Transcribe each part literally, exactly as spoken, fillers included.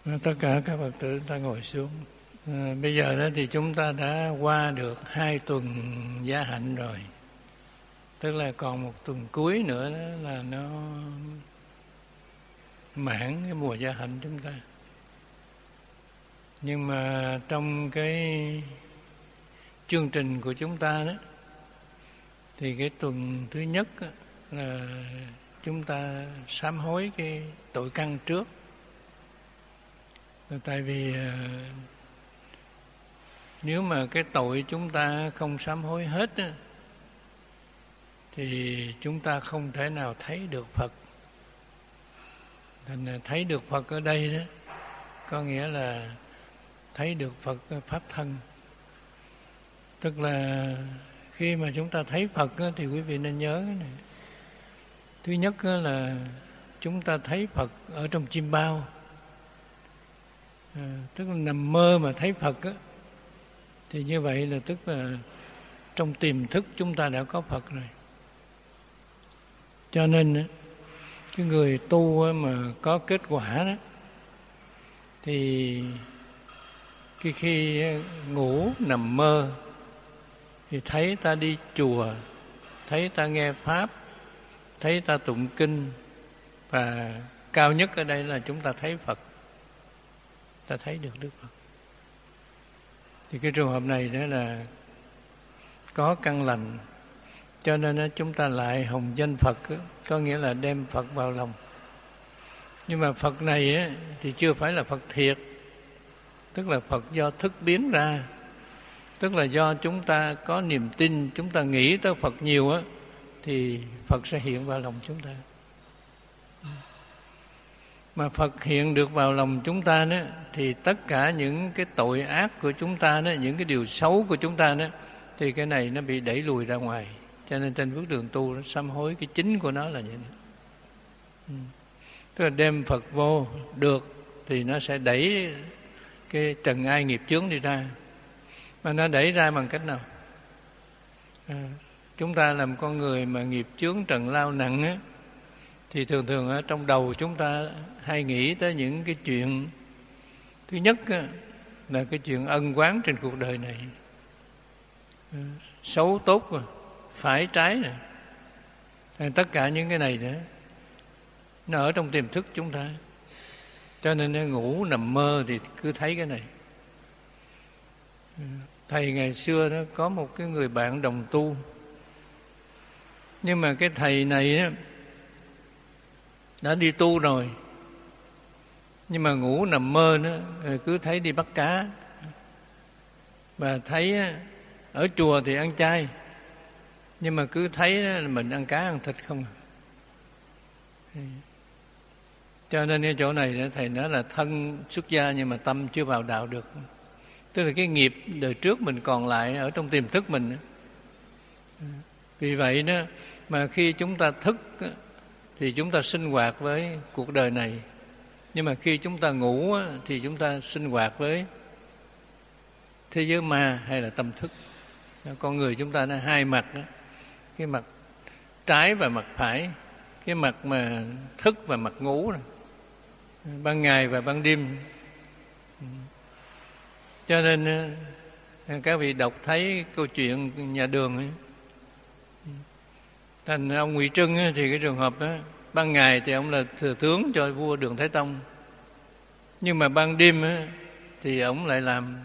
Tất cả các Phật tử ta ngồi xuống. À, bây giờ đó thì chúng ta đã qua được hai tuần gia hạnh rồi. Tức là còn một tuần cuối nữa đó là nó mãn cái mùa gia hạnh chúng ta. Nhưng mà trong cái chương trình của chúng ta đó thì cái tuần thứ nhất là chúng ta sám hối cái tội căn trước. Tại vì nếu mà cái tội chúng ta không sám hối hết á, thì chúng ta không thể nào thấy được Phật. Thành là thấy được Phật ở đây đó có nghĩa là thấy được Phật Pháp thân. Tức là khi mà chúng ta thấy Phật á, thì quý vị nên nhớ cái này. Thứ nhất á, là chúng ta thấy Phật ở trong chim bao. À, tức là nằm mơ mà thấy Phật á, thì như vậy là tức là trong tiềm thức chúng ta đã có Phật rồi. Cho nên cái người tu mà có kết quả đó thì cái khi ngủ nằm mơ thì thấy ta đi chùa, thấy ta nghe Pháp, thấy ta tụng kinh, và cao nhất ở đây là chúng ta thấy Phật, ta thấy được Đức Phật. Thì cái trường hợp này đó là có căn lành, cho nên chúng ta lại hồng danh Phật, có nghĩa là đem Phật vào lòng. Nhưng mà Phật này thì chưa phải là Phật thiệt, tức là Phật do thức biến ra, tức là do chúng ta có niềm tin, chúng ta nghĩ tới Phật nhiều á, thì Phật sẽ hiện vào lòng chúng ta. Mà Phật hiện được vào lòng chúng ta đó, thì tất cả những cái tội ác của chúng ta đó, những cái điều xấu của chúng ta đó, thì cái này nó bị đẩy lùi ra ngoài. Cho nên trên bước đường tu, nó sám hối cái chính của nó là như thế. Ừ. Tức là đem Phật vô được thì nó sẽ đẩy cái trần ai nghiệp chướng đi ra. Mà nó đẩy ra bằng cách nào? À, chúng ta làm con người mà nghiệp chướng trần lao nặng á, thì thường thường ở trong đầu chúng ta hay nghĩ tới những cái chuyện. Thứ nhất á, là cái chuyện ân oán trên cuộc đời này, à, xấu tốt rồi, phải trái này. À, tất cả những cái này nữa nó ở trong tiềm thức chúng ta. Cho nên nó ngủ nằm mơ thì cứ thấy cái này. Thầy ngày xưa đó có một cái người bạn đồng tu, nhưng mà cái thầy này á, đã đi tu rồi, nhưng mà ngủ nằm mơ nữa cứ thấy đi bắt cá, và thấy ở chùa thì ăn chay, nhưng mà cứ thấy là mình ăn cá ăn thịt không. Cho nên cái chỗ này thầy nói là thân xuất gia nhưng mà tâm chưa vào đạo được. Tức là cái nghiệp đời trước mình còn lại ở trong tiềm thức mình. Vì vậy đó mà khi chúng ta thức thì chúng ta sinh hoạt với cuộc đời này, nhưng mà khi chúng ta ngủ thì chúng ta sinh hoạt với thế giới ma hay là tâm thức. Con người chúng ta nó hai mặt đó. Cái mặt trái và mặt phải, cái mặt mà thức và mặt ngủ này. Ban ngày và ban đêm. Cho nên các vị đọc thấy câu chuyện nhà Đường ấy. Thành ông Ngụy Trưng ấy, thì cái trường hợp đó, ban ngày thì ông là thừa tướng cho vua Đường Thái Tông, nhưng mà ban đêm ấy, thì ông lại làm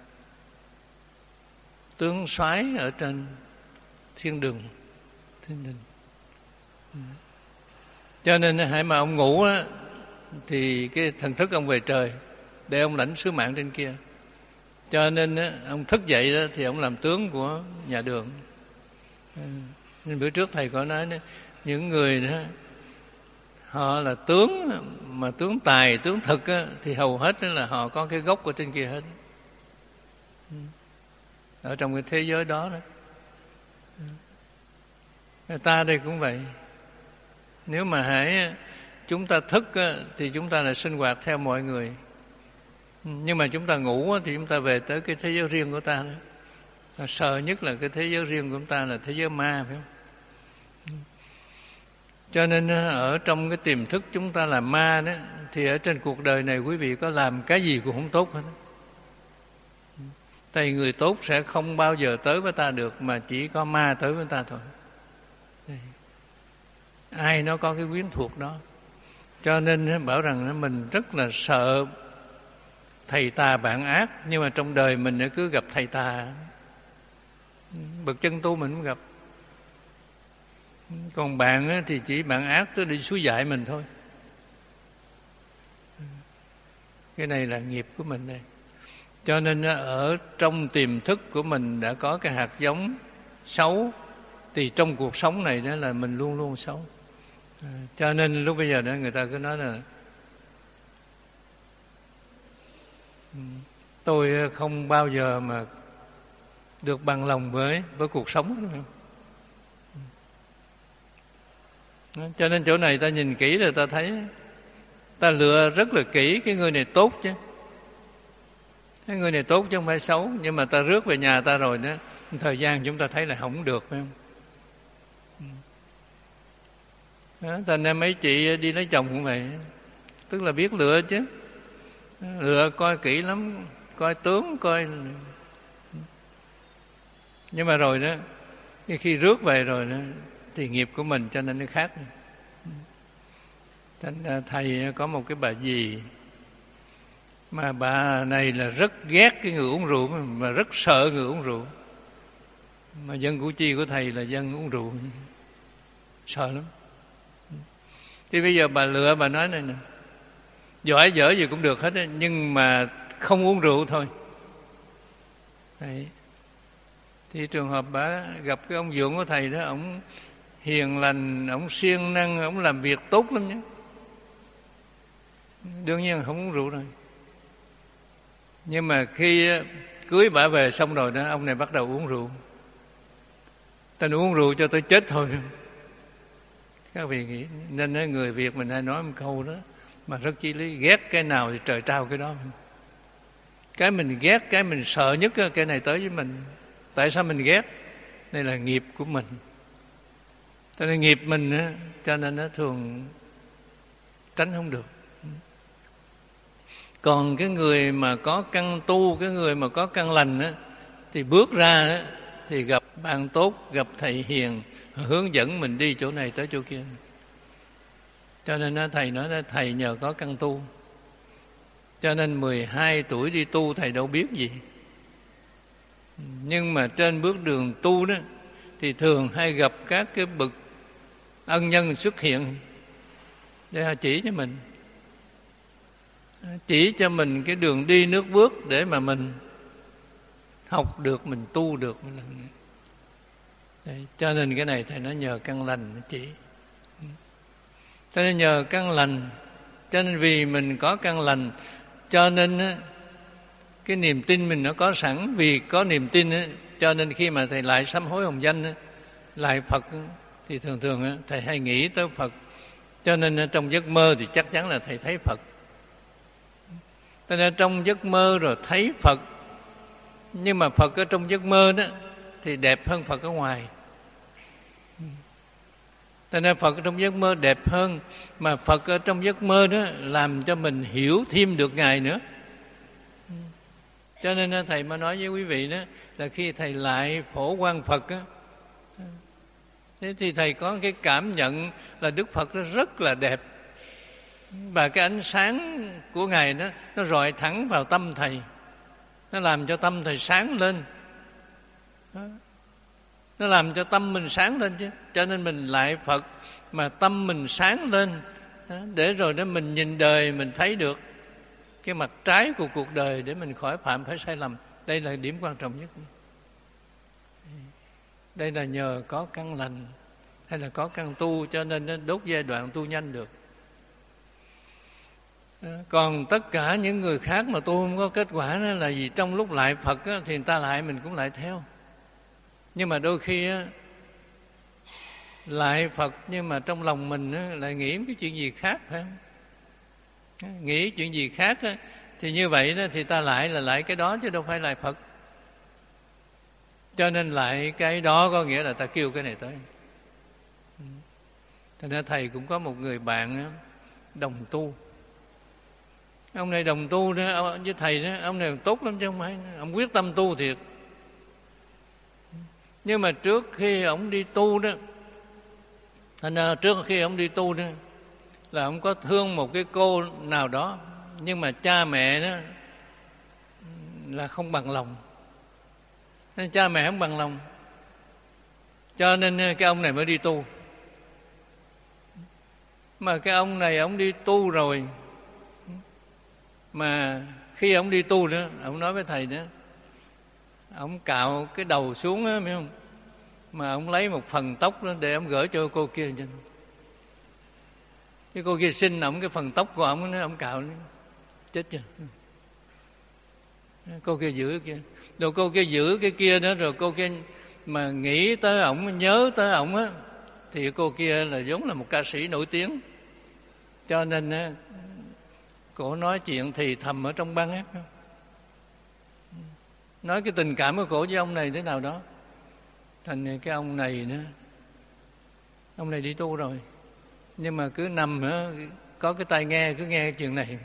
tướng soái ở trên thiên đường, thiên đình. Cho nên hãy mà ông ngủ á, thì cái thần thức ông về trời để ông lãnh sứ mạng trên kia. Cho nên á, ông thức dậy đó, thì ông làm tướng của nhà Đường. Nên bữa trước thầy có nói đó, những người đó họ là tướng, mà tướng tài, tướng thực á, thì hầu hết là họ có cái gốc ở trên kia hết, ở trong cái thế giới đó đó. Người ta đây cũng vậy. Nếu mà hãy chúng ta thức á, thì chúng ta là sinh hoạt theo mọi người, nhưng mà chúng ta ngủ á, thì chúng ta về tới cái thế giới riêng của ta đó. Sợ nhất là cái thế giới riêng của chúng ta là thế giới ma, phải không? Cho nên ở trong cái tiềm thức chúng ta là ma đó, thì ở trên cuộc đời này quý vị có làm cái gì cũng không tốt hết. Tại người tốt sẽ không bao giờ tới với ta được, mà chỉ có ma tới với ta thôi. Ai nó có cái quyến thuộc đó. Cho nên bảo rằng mình rất là sợ thầy tà bạn ác, nhưng mà trong đời mình cứ gặp thầy tà. Bậc chân tu mình cũng gặp. Còn bạn thì chỉ bạn ác tới đi suối dạy mình thôi. Cái này là nghiệp của mình đây. Cho nên ở trong tiềm thức của mình đã có cái hạt giống xấu, thì trong cuộc sống này đó là mình luôn luôn xấu. Cho nên lúc bây giờ đó người ta cứ nói là tôi không bao giờ mà được bằng lòng với với cuộc sống. Cho nên chỗ này ta nhìn kỹ rồi ta thấy ta lựa rất là kỹ cái người này tốt chứ. Cái người này tốt chứ không phải xấu, nhưng mà ta rước về nhà ta rồi đó, thời gian chúng ta thấy là không được, phải không? Đó, thành ra mấy chị đi lấy chồng cũng vậy, tức là biết lựa chứ, lựa coi kỹ lắm, coi tướng, coi. Nhưng mà rồi đó, khi rước về rồi đó, thì nghiệp của mình cho nên nó khác. Thành ra thầy có một cái bà dì, mà bà này là rất ghét cái người uống rượu, mà rất sợ người uống rượu. Mà dân Củ Chi của thầy là dân uống rượu, sợ lắm. Thì bây giờ bà lựa, bà nói này nè, giỏi dở gì cũng được hết á, nhưng mà không uống rượu thôi. Đấy. Thì trường hợp bà gặp cái ông Dượng của thầy đó, ổng hiền lành, ổng siêng năng, ổng làm việc tốt lắm nhé. Đương nhiên không uống rượu rồi. Nhưng mà khi cưới bà về xong rồi đó, ông này bắt đầu uống rượu. Ta uống rượu cho tôi chết thôi. Các vị nghĩ, nên người Việt mình hay nói một câu đó mà rất chí lý: ghét cái nào thì trời trao cái đó. Cái mình ghét, cái mình sợ nhất, cái này tới với mình. Tại sao mình ghét? Đây là nghiệp của mình. Cho nên nghiệp mình, cho nên nó thường tránh không được. Còn cái người mà có căn tu, cái người mà có căn lành á, thì bước ra á, thì gặp bạn tốt, gặp thầy hiền, hướng dẫn mình đi chỗ này tới chỗ kia. Cho nên á, thầy nói là thầy nhờ có căn tu. Cho nên mười hai tuổi đi tu thầy đâu biết gì. Nhưng mà trên bước đường tu đó thì thường hay gặp các cái bậc ân nhân xuất hiện để họ chỉ cho mình, chỉ cho mình cái đường đi nước bước để mà mình học được, mình tu được. Đấy, cho nên cái này thầy nói nhờ căn lành chỉ. Cho nên nhờ căn lành, cho nên vì mình có căn lành, cho nên cái niềm tin mình nó có sẵn. Vì có niềm tin cho nên khi mà thầy lại sám hối hồng danh, lại Phật, thì thường thường thầy hay nghĩ tới Phật. Cho nên trong giấc mơ thì chắc chắn là thầy thấy Phật. Cho nên trong giấc mơ rồi thấy Phật, nhưng mà Phật ở trong giấc mơ đó thì đẹp hơn Phật ở ngoài. Cho nên Phật ở trong giấc mơ đẹp hơn, mà Phật ở trong giấc mơ đó làm cho mình hiểu thêm được Ngài nữa. Cho nên thầy mới nói với quý vị đó là khi thầy lại phổ quang Phật á, thế thì thầy có cái cảm nhận là Đức Phật nó rất là đẹp, và cái ánh sáng của Ngài đó nó rọi thẳng vào tâm thầy, nó làm cho tâm thầy sáng lên. Đó. Nó làm cho tâm mình sáng lên chứ. Cho nên mình lại Phật mà tâm mình sáng lên, đó, để rồi đó mình nhìn đời mình thấy được cái mặt trái của cuộc đời, để mình khỏi phạm phải sai lầm. Đây là điểm quan trọng nhất. Đây là nhờ có căn lành hay là có căn tu, cho nên nó đốt giai đoạn tu nhanh được. Còn tất cả những người khác mà tu không có kết quả đó là vì trong lúc lại Phật á, thì người ta lại mình cũng lại theo. Nhưng mà đôi khi á, lại Phật nhưng mà trong lòng mình á, lại nghĩ cái chuyện gì khác, phải không? Nghĩ chuyện gì khác á, thì như vậy đó, thì ta lại là lại cái đó chứ đâu phải lại Phật. Cho nên lại cái đó có nghĩa là ta kêu cái này tới. Thành ra thầy cũng có một người bạn đồng tu. Ông này đồng tu đó, với thầy đó, ông này tốt lắm chứ không phải. Ông quyết tâm tu thiệt. Nhưng mà trước khi ông đi tu đó, thành ra trước khi ông đi tu đó, là ông có thương một cái cô nào đó, nhưng mà cha mẹ đó là không bằng lòng. Nên cha mẹ không bằng lòng, cho nên cái ông này mới đi tu. Mà cái ông này ông đi tu rồi, mà khi ông đi tu đó, ông nói với thầy đó, ông cạo cái đầu xuống á, biết không? Mà ông lấy một phần tóc đó để ông gửi cho cô kia. Cái cô kia xin ông cái phần tóc của ông đó, ông cạo đó. Chết chưa? Cô kia giữ kia, rồi cô kia giữ cái kia đó, rồi cô kia mà nghĩ tới ổng, nhớ tới ổng á, thì cô kia là giống là một ca sĩ nổi tiếng, cho nên á, cổ nói chuyện thì thầm ở trong băng á, nói cái tình cảm của cổ với ông này thế nào đó. Thành cái ông này nữa, ông này đi tu rồi, nhưng mà cứ nằm á, có cái tai nghe, cứ nghe chuyện này.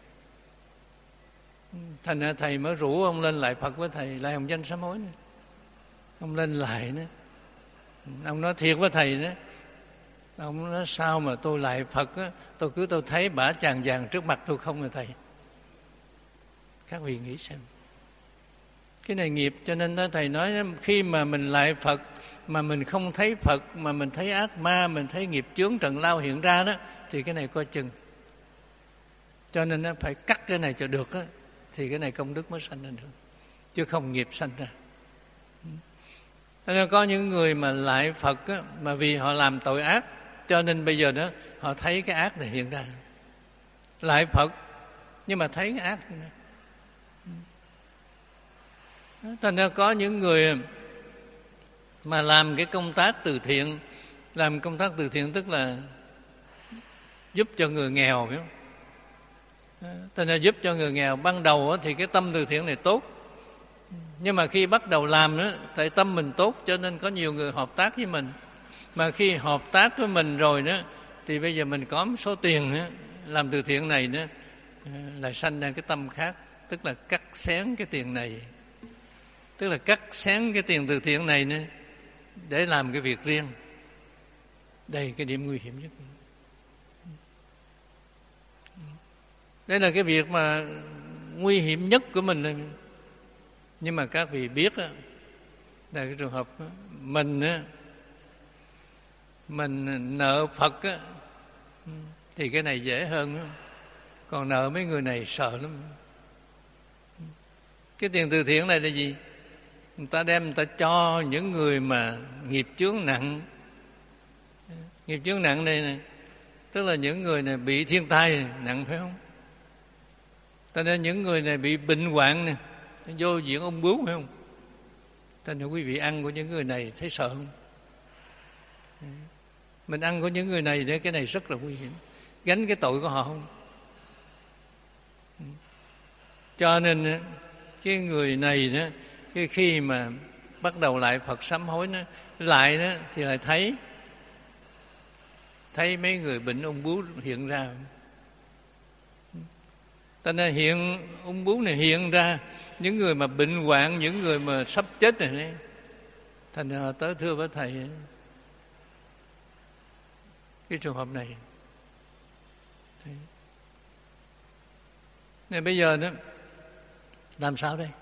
Thành ra thầy mới rủ ông lên lại Phật với thầy, lại Hồng Danh sám hối nữa. Ông lên lại nữa, ông nói thiệt với thầy đó. Ông nói sao mà tôi lại Phật á, tôi cứ tôi thấy bả chàng vàng trước mặt tôi không rồi thầy. Các vị nghĩ xem, cái này nghiệp. Cho nên đó, thầy nói khi mà mình lại Phật mà mình không thấy Phật, mà mình thấy ác ma, mình thấy nghiệp chướng trần lao hiện ra đó, thì cái này coi chừng. Cho nên nó phải cắt cái này cho được á, thì cái này công đức mới sanh ra được, chứ không nghiệp sanh ra. Nên có những người mà lại Phật á, mà vì họ làm tội ác, cho nên bây giờ đó họ thấy cái ác này hiện ra. Lại Phật nhưng mà thấy cái ác này. Thành ra có những người mà làm cái công tác từ thiện, làm công tác từ thiện tức là giúp cho người nghèo, biết không? Thành ra giúp cho người nghèo, ban đầu thì cái tâm từ thiện này tốt, nhưng mà khi bắt đầu làm đó, tại tâm mình tốt cho nên có nhiều người hợp tác với mình. Mà khi hợp tác với mình rồi đó, thì bây giờ mình có một số tiền đó, làm từ thiện này đó, lại sanh ra cái tâm khác, tức là cắt xén cái tiền này, tức là cắt xén cái tiền từ thiện này nữa để làm cái việc riêng. Đây cái điểm nguy hiểm nhất. Đây là cái việc mà nguy hiểm nhất của mình. Nhưng mà các vị biết đó, là cái trường hợp đó, mình đó, mình nợ Phật đó, thì cái này dễ hơn đó. Còn nợ mấy người này sợ lắm. Cái tiền từ thiện này là gì? Người ta đem người ta cho những người mà nghiệp chướng nặng. Nghiệp chướng nặng này này, tức là những người này bị thiên tai nặng, phải không? Cho nên những người này bị bệnh hoạn nè, vô viện ung bướu, phải không? Cho nên quý vị ăn của những người này thấy sợ không? Mình ăn của những người này để cái này rất là nguy hiểm, gánh cái tội của họ không? Cho nên cái người này đó, cái khi mà bắt đầu lại Phật sám hối nó lại đó, thì lại thấy thấy mấy người bệnh ung bướu hiện ra. Cho nên hiện ung bướu này hiện ra, những người mà bệnh hoạn, những người mà sắp chết này đấy. Thành ra tới thưa với thầy cái trường hợp này. Nên bây giờ đó làm sao đây?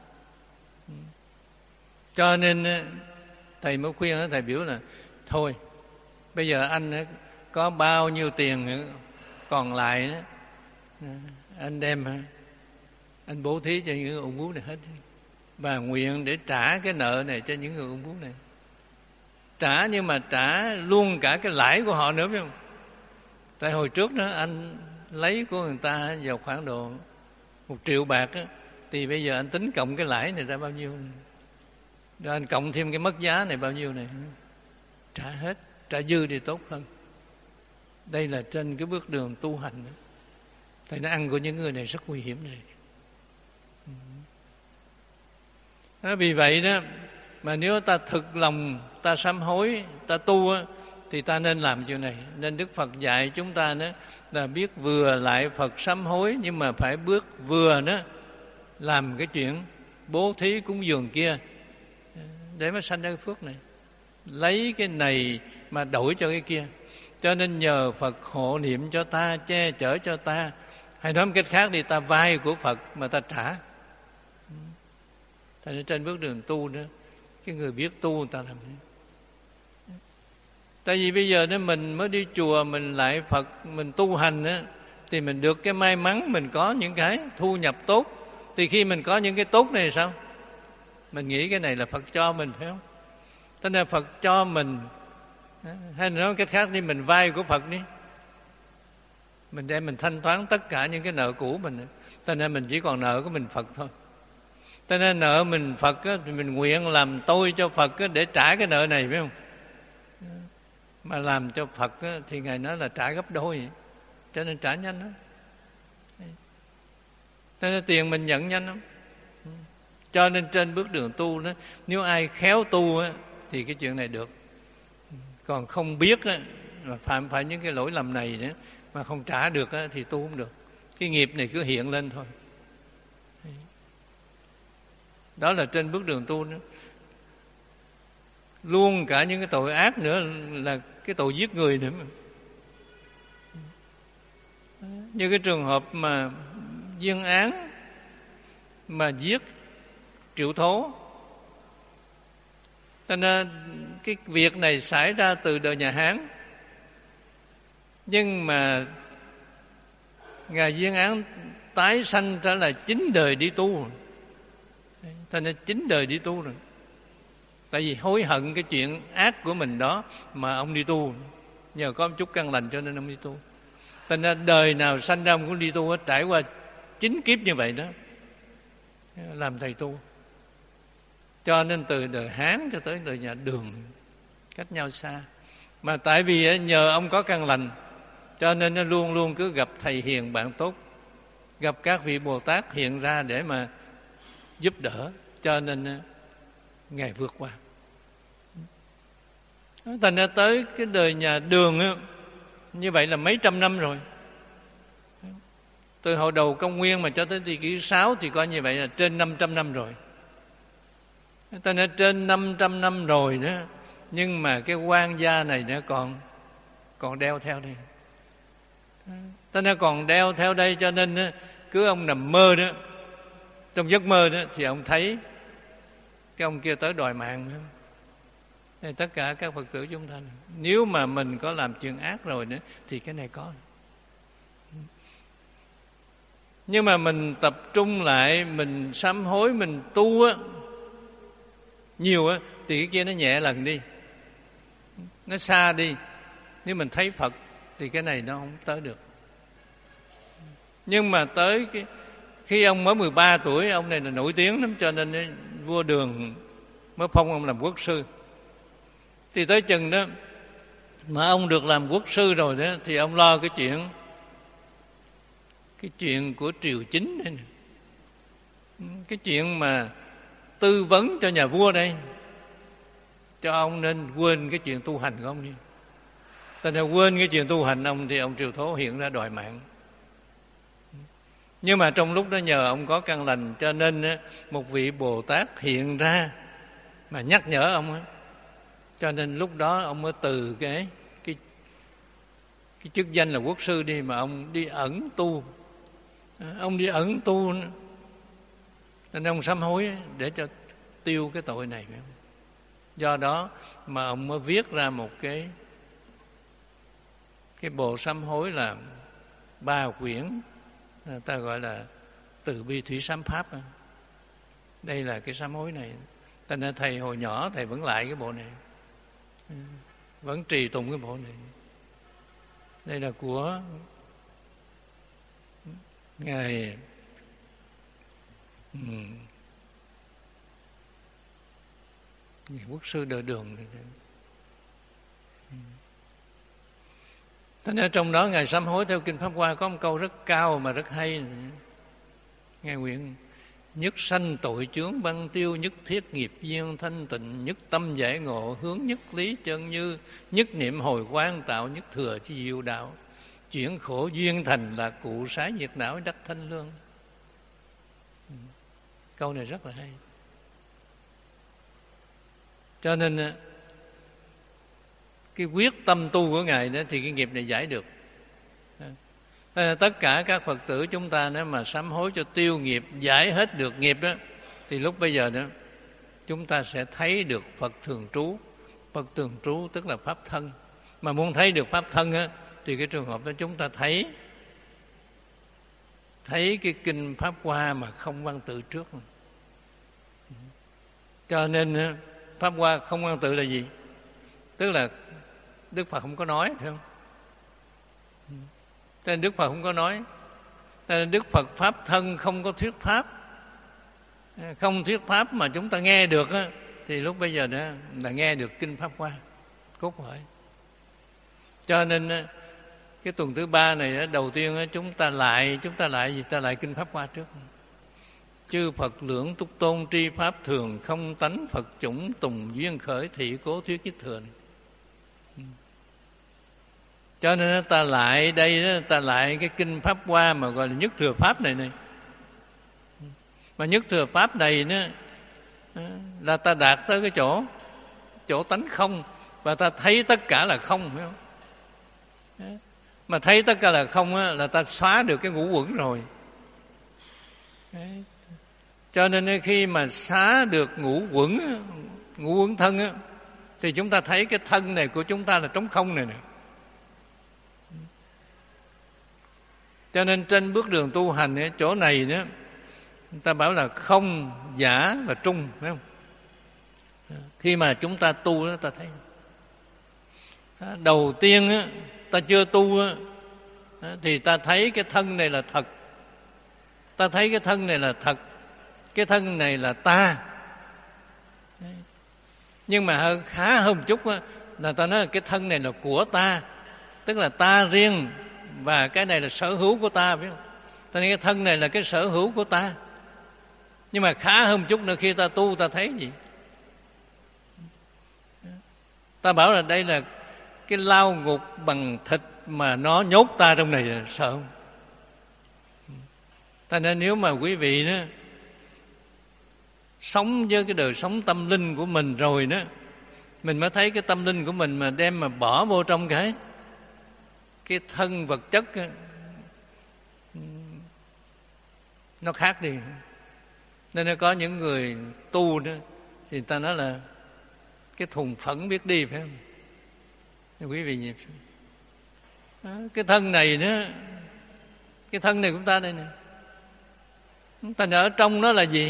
Cho nên thầy mới khuyên, thầy biểu là thôi bây giờ anh có bao nhiêu tiền còn lại đó, anh đem anh bố thí cho những người ung bướu này hết, và nguyện để trả cái nợ này cho những người ung bướu này. Trả nhưng mà trả luôn cả cái lãi của họ nữa, phải không? Tại hồi trước đó anh lấy của người ta vào khoảng độ một triệu bạc á, thì bây giờ anh tính cộng cái lãi này ra bao nhiêu này. Rồi anh cộng thêm cái mất giá này bao nhiêu này, trả hết, trả dư thì tốt hơn. Đây là trên cái bước đường tu hành đó. Thầy nó ăn của những người này rất nguy hiểm này. Đó, vì vậy đó mà nếu ta thực lòng ta sám hối, ta tu á, thì ta nên làm chuyện này. Nên Đức Phật dạy chúng ta đó là biết vừa lại Phật sám hối, nhưng mà phải bước vừa đó làm cái chuyện bố thí cúng dường kia để mà sanh ra cái phước này, lấy cái này mà đổi cho cái kia. Cho nên nhờ Phật hộ niệm cho ta, che chở cho ta, hay nói một cách khác đi, ta vay của Phật mà ta trả. Tại nên trên bước đường tu đó, cái người biết tu người ta làm thế. Tại vì bây giờ nếu mình mới đi chùa, mình lại Phật, mình tu hành á, thì mình được cái may mắn, mình có những cái thu nhập tốt. Thì khi mình có những cái tốt này sao? Mình nghĩ cái này là Phật cho mình, phải không? Thế nên Phật cho mình, hay nói cách khác đi, mình vay của Phật đi, mình đem mình thanh toán tất cả những cái nợ cũ mình. Thế nên mình chỉ còn nợ của mình Phật thôi. Thế nên nợ mình Phật á, thì mình nguyện làm tôi cho Phật á, để trả cái nợ này, phải không? Mà làm cho Phật á, thì Ngài nói là trả gấp đôi, cho nên trả nhanh đó. Thế nên tiền mình nhận nhanh lắm. Cho nên trên bước đường tu đó, nếu ai khéo tu á, thì cái chuyện này được. Còn không biết á, mà phạm phải những cái lỗi lầm này nữa, mà không trả được á, thì tu không được. Cái nghiệp này cứ hiện lên thôi. Đó là trên bước đường tu nữa. Luôn cả những cái tội ác nữa là cái tội giết người nữa mà. Như cái trường hợp mà viên án mà giết Triệu Thố. Cho nên cái việc này xảy ra từ đời nhà Hán. Nhưng mà Ngài viên án tái sanh trở lại chín đời đi tu. Cho nên chín đời đi tu rồi. Tại vì hối hận cái chuyện ác của mình đó mà ông đi tu. Nhờ có một chút căn lành cho nên ông đi tu. Cho nên đời nào sanh ra ông cũng đi tu hết, trải qua chín kiếp như vậy đó, làm thầy tu. Cho nên từ đời Hán cho tới đời nhà Đường cách nhau xa. Mà tại vì nhờ ông có căn lành, cho nên nó luôn luôn cứ gặp thầy hiền bạn tốt, gặp các vị Bồ Tát hiện ra để mà giúp đỡ, cho nên Ngài vượt qua. Thành ra tới cái đời nhà Đường á, như vậy là mấy trăm năm rồi. Từ hồi đầu công nguyên mà cho tới thế kỷ sáu thì coi như vậy là trên năm trăm năm rồi. Thành ra trên năm trăm năm rồi đó, nhưng mà cái quan gia này nó còn còn đeo theo đây. Thành ra còn đeo theo đây, cho nên cứ ông nằm mơ đó, trong giấc mơ đó thì ông thấy cái ông kia tới đòi mạng. Thì tất cả các Phật tử chúng ta, nếu mà mình có làm chuyện ác rồi nữa thì cái này có. Nhưng mà mình tập trung lại, mình sám hối, mình tu á nhiều á, thì cái kia nó nhẹ lần đi, nó xa đi. Nếu mình thấy Phật thì cái này nó không tới được. Nhưng mà tới cái khi ông mới mười ba tuổi, ông này là nổi tiếng lắm, cho nên vua Đường mới phong ông làm quốc sư. Thì tới chừng đó mà ông được làm quốc sư rồi đó, thì ông lo cái chuyện cái chuyện của triều chính đây nè, cái chuyện mà tư vấn cho nhà vua đây, cho ông nên quên cái chuyện tu hành của ông đi. Tại nên quên cái chuyện tu hành ông thì ông Triệu Thố hiện ra đòi mạng. Nhưng mà trong lúc đó nhờ ông có căn lành, cho nên một vị Bồ Tát hiện ra mà nhắc nhở ông á. Cho nên lúc đó ông mới từ cái cái cái chức danh là quốc sư đi, mà ông đi ẩn tu. Ông đi ẩn tu nữa. Nên ông sám hối để cho tiêu cái tội này. Do đó mà ông mới viết ra một cái cái bộ sám hối là ba quyển, ta gọi là Từ bi thủy sám pháp. Đây là cái sám hối này. Cho nên thầy hồi nhỏ thầy vẫn lại cái bộ này, vẫn trì tụng cái bộ này. Đây là của Ngài um, Ngài quốc sư đời Đường này. Thế nên trong đó Ngài sám hối theo Kinh Pháp Hoa có một câu rất cao mà rất hay. Ngài nguyện Nhất sanh tội chướng băng tiêu, nhất thiết nghiệp duyên thanh tịnh, nhất tâm giải ngộ hướng nhất lý chân như, nhất niệm hồi quang tạo nhất thừa chi diệu đạo, chuyển khổ duyên thành là cụ sái nhiệt não đắc thanh lương. Câu này rất là hay. Cho nên cái quyết tâm tu của Ngài đó thì cái nghiệp này giải được. Tất cả các Phật tử chúng ta nếu mà sám hối cho tiêu nghiệp, giải hết được nghiệp đó, thì lúc bây giờ đó chúng ta sẽ thấy được Phật thường trú. Phật thường trú tức là Pháp thân. Mà muốn thấy được Pháp thân á, thì cái trường hợp đó chúng ta thấy Thấy cái kinh Pháp Hoa mà không văn tự trước. Cho nên Pháp Hoa không văn tự là gì? Tức là Đức Phật không có nói, phải không? Cho nên Đức Phật không có nói. Cho nên Đức Phật Pháp thân không có thuyết Pháp. Không thuyết Pháp mà chúng ta nghe được á, thì lúc bây giờ đó là nghe được kinh Pháp Hoa cốt lõi. Cho nên cái tuần thứ ba này đầu tiên chúng ta lại chúng ta lại gì? Ta lại kinh Pháp Hoa trước. Chư Phật lưỡng túc tôn tri pháp thường, không tánh Phật chủng tùng duyên khởi thị cố thuyết nhất thừa. Cho nên ta lại đây ta lại cái kinh Pháp Hoa mà gọi là nhất thừa pháp này này. Mà nhất thừa pháp này đó là ta đạt tới cái chỗ chỗ tánh không, và ta thấy tất cả là không, phải không? Mà thấy tất cả là không á, là ta xóa được cái ngũ uẩn rồi. Đấy. Cho nên khi mà xóa được ngũ uẩn, ngũ uẩn thân á, thì chúng ta thấy cái thân này của chúng ta là trống không này nè. Cho nên trên bước đường tu hành ấy, chỗ này đó, người ta bảo là không, giả và trung, phải không? Khi mà chúng ta tu đó, ta thấy đầu tiên á, ta chưa tu á, thì ta thấy cái thân này là thật. Ta thấy cái thân này là thật. Cái thân này là ta. Nhưng mà hơi khá hơn một chút á, là ta nói là cái thân này là của ta. Tức là ta riêng, và cái này là sở hữu của ta, biết không? Cho nên cái thân này là cái sở hữu của ta. Nhưng mà khá hơn một chút nữa, khi ta tu ta thấy gì? Ta bảo là đây là cái lao ngục bằng thịt mà nó nhốt ta trong này, sợ không? Ta nên nếu mà quý vị đó sống với cái đời sống tâm linh của mình rồi đó, mình mới thấy cái tâm linh của mình mà đem mà bỏ vô trong cái cái thân vật chất đó, nó khác đi. Nên nó có những người tu đó thì người ta nói là cái thùng phẫn biết đi, phải không? Thì quý vị nhìn đó, cái thân này đó, cái thân này của chúng ta đây nè, chúng ta ở trong nó là gì?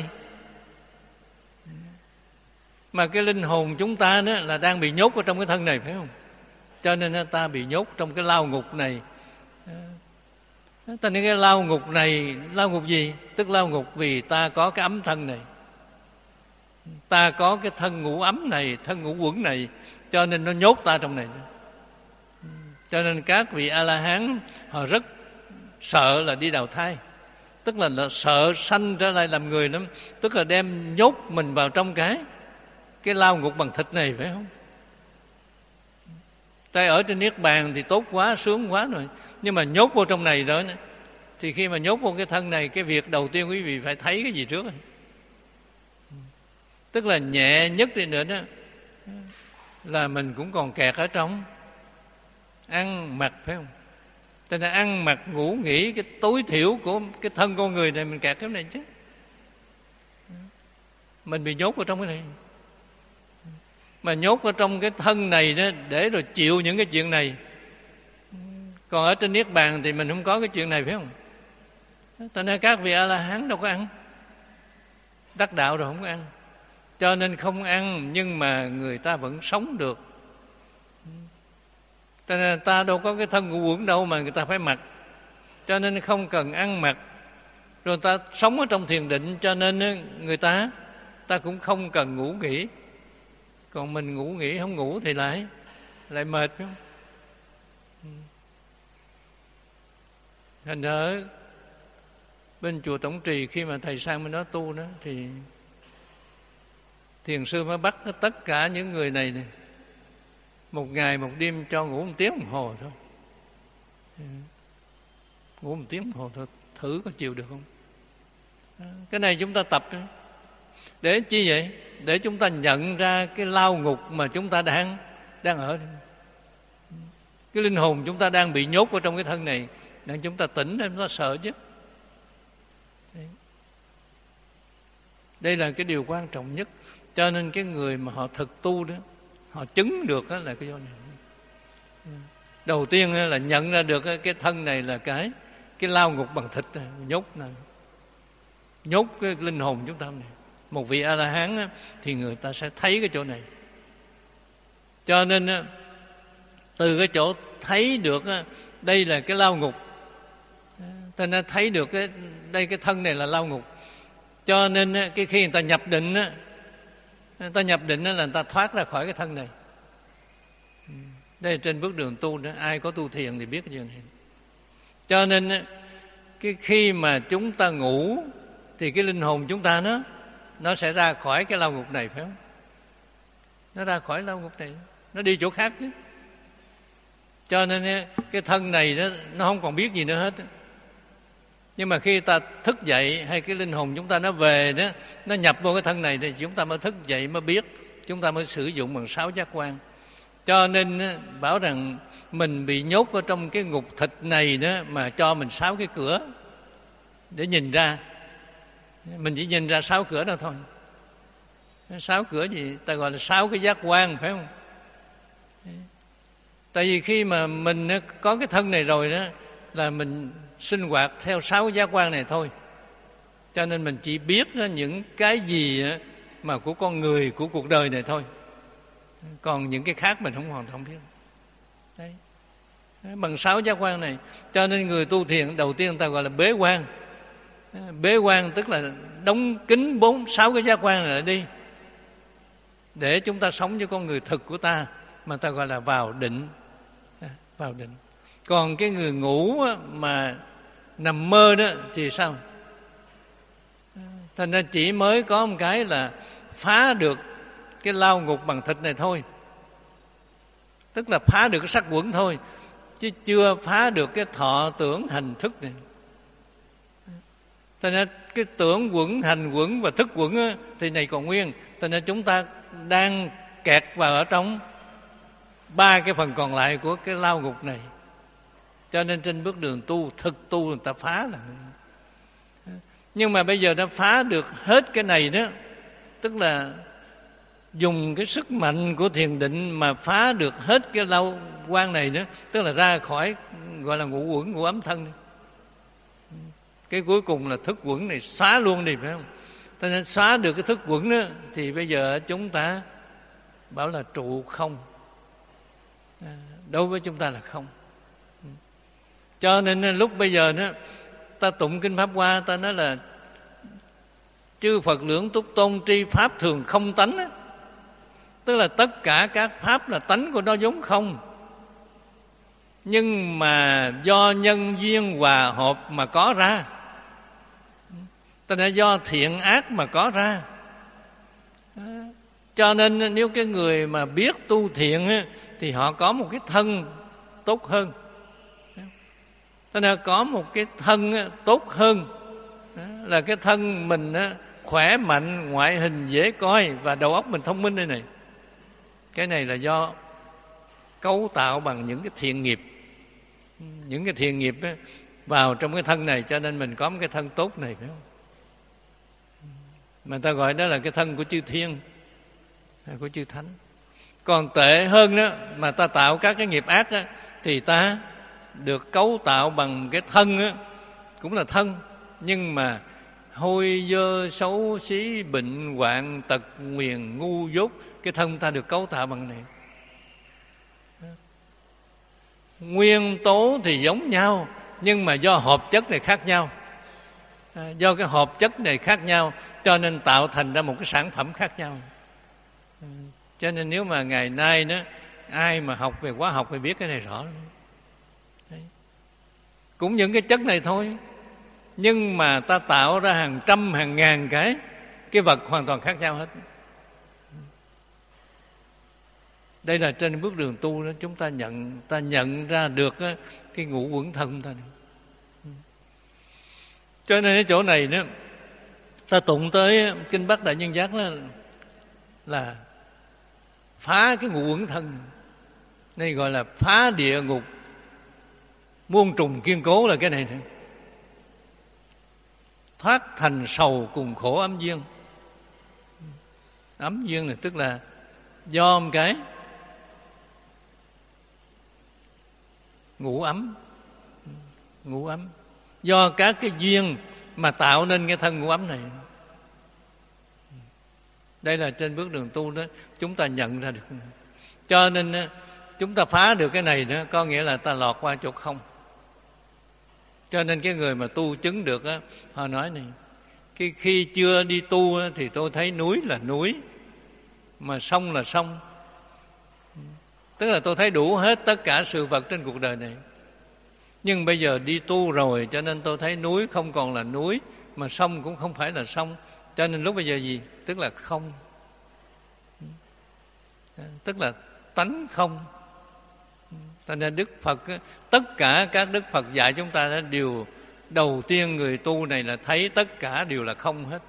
Mà cái linh hồn chúng ta đó là đang bị nhốt ở trong cái thân này, phải không? Cho nên ta bị nhốt trong cái lao ngục này. Ta nói cái lao ngục này, lao ngục gì? Tức lao ngục vì ta có cái ấm thân này, ta có cái thân ngũ ấm này, thân ngũ uẩn này, cho nên nó nhốt ta trong này. Cho nên các vị A-la-hán họ rất sợ là đi đào thai. Tức là, là sợ sanh trở lại làm người lắm. Tức là đem nhốt mình vào trong cái Cái lao ngục bằng thịt này, phải không? Ta ở trên Niết Bàn thì tốt quá, sướng quá rồi. Nhưng mà nhốt vô trong này đó, thì khi mà nhốt vô cái thân này, cái việc đầu tiên quý vị phải thấy cái gì trước? Tức là nhẹ nhất đi nữa đó là mình cũng còn kẹt ở trong ăn mặc, phải không? Cho nên ăn mặc ngủ nghỉ, cái tối thiểu của cái thân con người này mình kẹt cái này chứ. Mình bị nhốt vào trong cái này. Mà nhốt ở trong cái thân này đó để rồi chịu những cái chuyện này. Còn ở trên Niết Bàn thì mình không có cái chuyện này, phải không? Cho nên các vị A-la-hán đâu có ăn. Đắc đạo rồi không có ăn. Cho nên không ăn, nhưng mà người ta vẫn sống được. Cho nên ta đâu có cái thân ngũ uẩn đâu mà người ta phải mặc. Cho nên không cần ăn mặc. Rồi ta sống ở trong thiền định, cho nên người ta ta cũng không cần ngủ nghỉ. Còn mình ngủ nghỉ không ngủ thì lại lại mệt, phải không? Thành ra bên chùa Tổng Trì khi mà thầy sang bên đó tu đó thì thiền sư mới bắt tất cả những người này, này một ngày một đêm cho ngủ một tiếng đồng hồ thôi, ngủ một tiếng đồng hồ thôi, thử có chịu được không? Cái này chúng ta tập để chi vậy? Để chúng ta nhận ra cái lao ngục mà chúng ta đang đang ở. Cái linh hồn chúng ta đang bị nhốt ở trong cái thân này, nên chúng ta tỉnh nên chúng ta sợ chứ. Đây là cái điều quan trọng nhất. Cho nên cái người mà họ thực tu đó, họ chứng được đó là cái do này. Đầu tiên là nhận ra được cái thân này là cái cái lao ngục bằng thịt này, nhốt này, nhốt cái linh hồn chúng ta này. Một vị A La Hán thì người ta sẽ thấy cái chỗ này. Cho nên từ cái chỗ thấy được đây là cái lao ngục, ta đã thấy được cái đây cái thân này là lao ngục. Cho nên cái khi người ta nhập định, người ta nhập định là người ta thoát ra khỏi cái thân này. Đây là trên bước đường tu đó, ai có tu thiền thì biết cái chuyện này. Cho nên cái khi mà chúng ta ngủ thì cái linh hồn chúng ta nó nó sẽ ra khỏi cái lao ngục này, phải không? Nó ra khỏi lao ngục này, nó đi chỗ khác chứ. Cho nên cái thân này đó, nó không còn biết gì nữa hết. Nhưng mà khi ta thức dậy hay cái linh hồn chúng ta nó về đó, nó nhập vô cái thân này thì chúng ta mới thức dậy, mới biết, chúng ta mới sử dụng bằng sáu giác quan. Cho nên bảo rằng mình bị nhốt ở trong cái ngục thịt này đó mà cho mình sáu cái cửa để nhìn ra. Mình chỉ nhìn ra sáu cửa đó thôi. Sáu cửa gì? Ta gọi là sáu cái giác quan, phải không? Tại vì khi mà mình có cái thân này rồi đó là mình sinh hoạt theo sáu giác quan này thôi. Cho nên mình chỉ biết những cái gì mà của con người, của cuộc đời này thôi. Còn những cái khác mình không hoàn toàn biết. Đấy. Bằng sáu giác quan này. Cho nên người tu thiền đầu tiên người ta gọi là bế quan. Bế quan tức là đóng kín bốn sáu cái giác quan này lại đi, để chúng ta sống với con người thực của ta, mà ta gọi là vào định. Vào định. Còn cái người ngủ mà nằm mơ đó thì sao? Thành ra chỉ mới có một cái là phá được cái lao ngục bằng thịt này thôi, tức là phá được cái sắc quẩn thôi, chứ chưa phá được cái thọ tưởng hành thức này. Thành ra cái tưởng quẩn, hành quẩn và thức quẩn á, thì này còn nguyên. Thành ra chúng ta đang kẹt vào ở trong ba cái phần còn lại của cái lao ngục này. Cho nên trên bước đường tu, thực tu người ta phá là. Nhưng mà bây giờ đã phá được hết cái này đó, tức là dùng cái sức mạnh của thiền định mà phá được hết cái lao quan này nữa, tức là ra khỏi gọi là ngũ quẩn, ngũ ấm thân. Cái cuối cùng là thức quẩn này xóa luôn đi, phải không? Cho nên xóa được cái thức quẩn đó thì bây giờ chúng ta bảo là trụ không. Đối với chúng ta là không. Cho nên lúc bây giờ đó, ta tụng kinh Pháp Hoa, ta nói là chư Phật lưỡng túc tôn tri pháp thường không tánh á. Tức là tất cả các pháp là tánh của nó giống không, nhưng mà do nhân duyên hòa hợp mà có ra. Tức là do thiện ác mà có ra. Cho nên nếu cái người mà biết tu thiện á, thì họ có một cái thân tốt hơn. Tức là có một cái thân tốt hơn, là cái thân mình khỏe mạnh, ngoại hình dễ coi và đầu óc mình thông minh đây này. Cái này là do cấu tạo bằng những cái thiện nghiệp. Những cái thiện nghiệp vào trong cái thân này, cho nên mình có một cái thân tốt này, phải không? Mà ta gọi đó là cái thân của chư thiên, của chư thánh. Còn tệ hơn đó, mà ta tạo các cái nghiệp ác đó, thì ta được cấu tạo bằng cái thân đó, cũng là thân, nhưng mà hôi dơ xấu xí, bệnh hoạn, tật nguyền, ngu dốt. Cái thân ta được cấu tạo bằng này. Nguyên tố thì giống nhau, nhưng mà do hợp chất này khác nhau, do cái hợp chất này khác nhau, cho nên tạo thành ra một cái sản phẩm khác nhau. Cho nên nếu mà ngày nay đó, ai mà học về hóa học thì biết cái này rõ. Đấy. Cũng những cái chất này thôi. nhưng mà ta tạo ra hàng trăm hàng ngàn cái cái vật hoàn toàn khác nhau hết. Đây là trên bước đường tu đó, chúng ta nhận ta nhận ra được cái ngũ uẩn thân ta. Cho nên ở chỗ này đó, ta tụng tới kinh Bát Đại Nhân Giác đó, là phá cái ngũ uẩn thân. Đây gọi là phá địa ngục muôn trùng kiên cố, là cái này thôi. Thoát thành sầu cùng khổ ấm duyên. Ấm duyên này tức là do một cái ngũ ấm, ngũ ấm, do các cái duyên mà tạo nên cái thân ngũ ấm này. Đây là trên bước đường tu đó, chúng ta nhận ra được. Cho nên chúng ta phá được cái này đó, có nghĩa là ta lọt qua chỗ không. Cho nên cái người mà tu chứng được á, họ nói này, cái khi chưa đi tu á, thì tôi thấy núi là núi, mà sông là sông. Tức là tôi thấy đủ hết tất cả sự vật trên cuộc đời này. Nhưng bây giờ đi tu rồi, cho nên tôi thấy núi không còn là núi, mà sông cũng không phải là sông. Cho nên lúc bây giờ gì? Tức là không. Tức là tánh không. Cho nên Đức Phật, tất cả các Đức Phật dạy chúng ta đã đều, đầu tiên người tu này là thấy tất cả đều là không hết.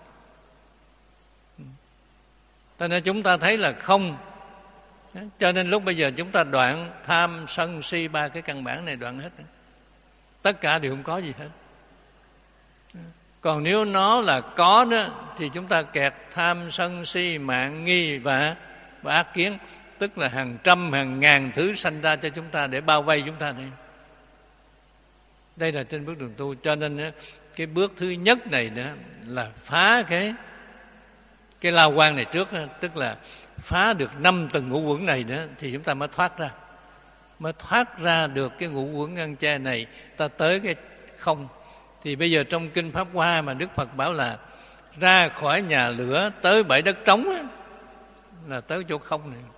Cho nên chúng ta thấy là không. Cho nên lúc bây giờ chúng ta đoạn tham sân si, ba cái căn bản này đoạn hết. Tất cả đều không có gì hết. Còn nếu nó là có đó, thì chúng ta kẹt tham sân si mạng nghi và, và ác kiến. Tức là hàng trăm hàng ngàn thứ sanh ra cho chúng ta để bao vây chúng ta này. Đây là trên bước đường tu. Cho nên cái bước thứ nhất này đó là phá cái cái lao quan này trước. Tức là phá được năm tầng ngũ uẩn này đó, thì chúng ta mới thoát ra. Mới thoát ra được cái ngũ uẩn ngăn che này, ta tới cái không. Thì bây giờ trong Kinh Pháp Hoa mà Đức Phật bảo là ra khỏi nhà lửa tới bãi đất trống á, là tới chỗ không này.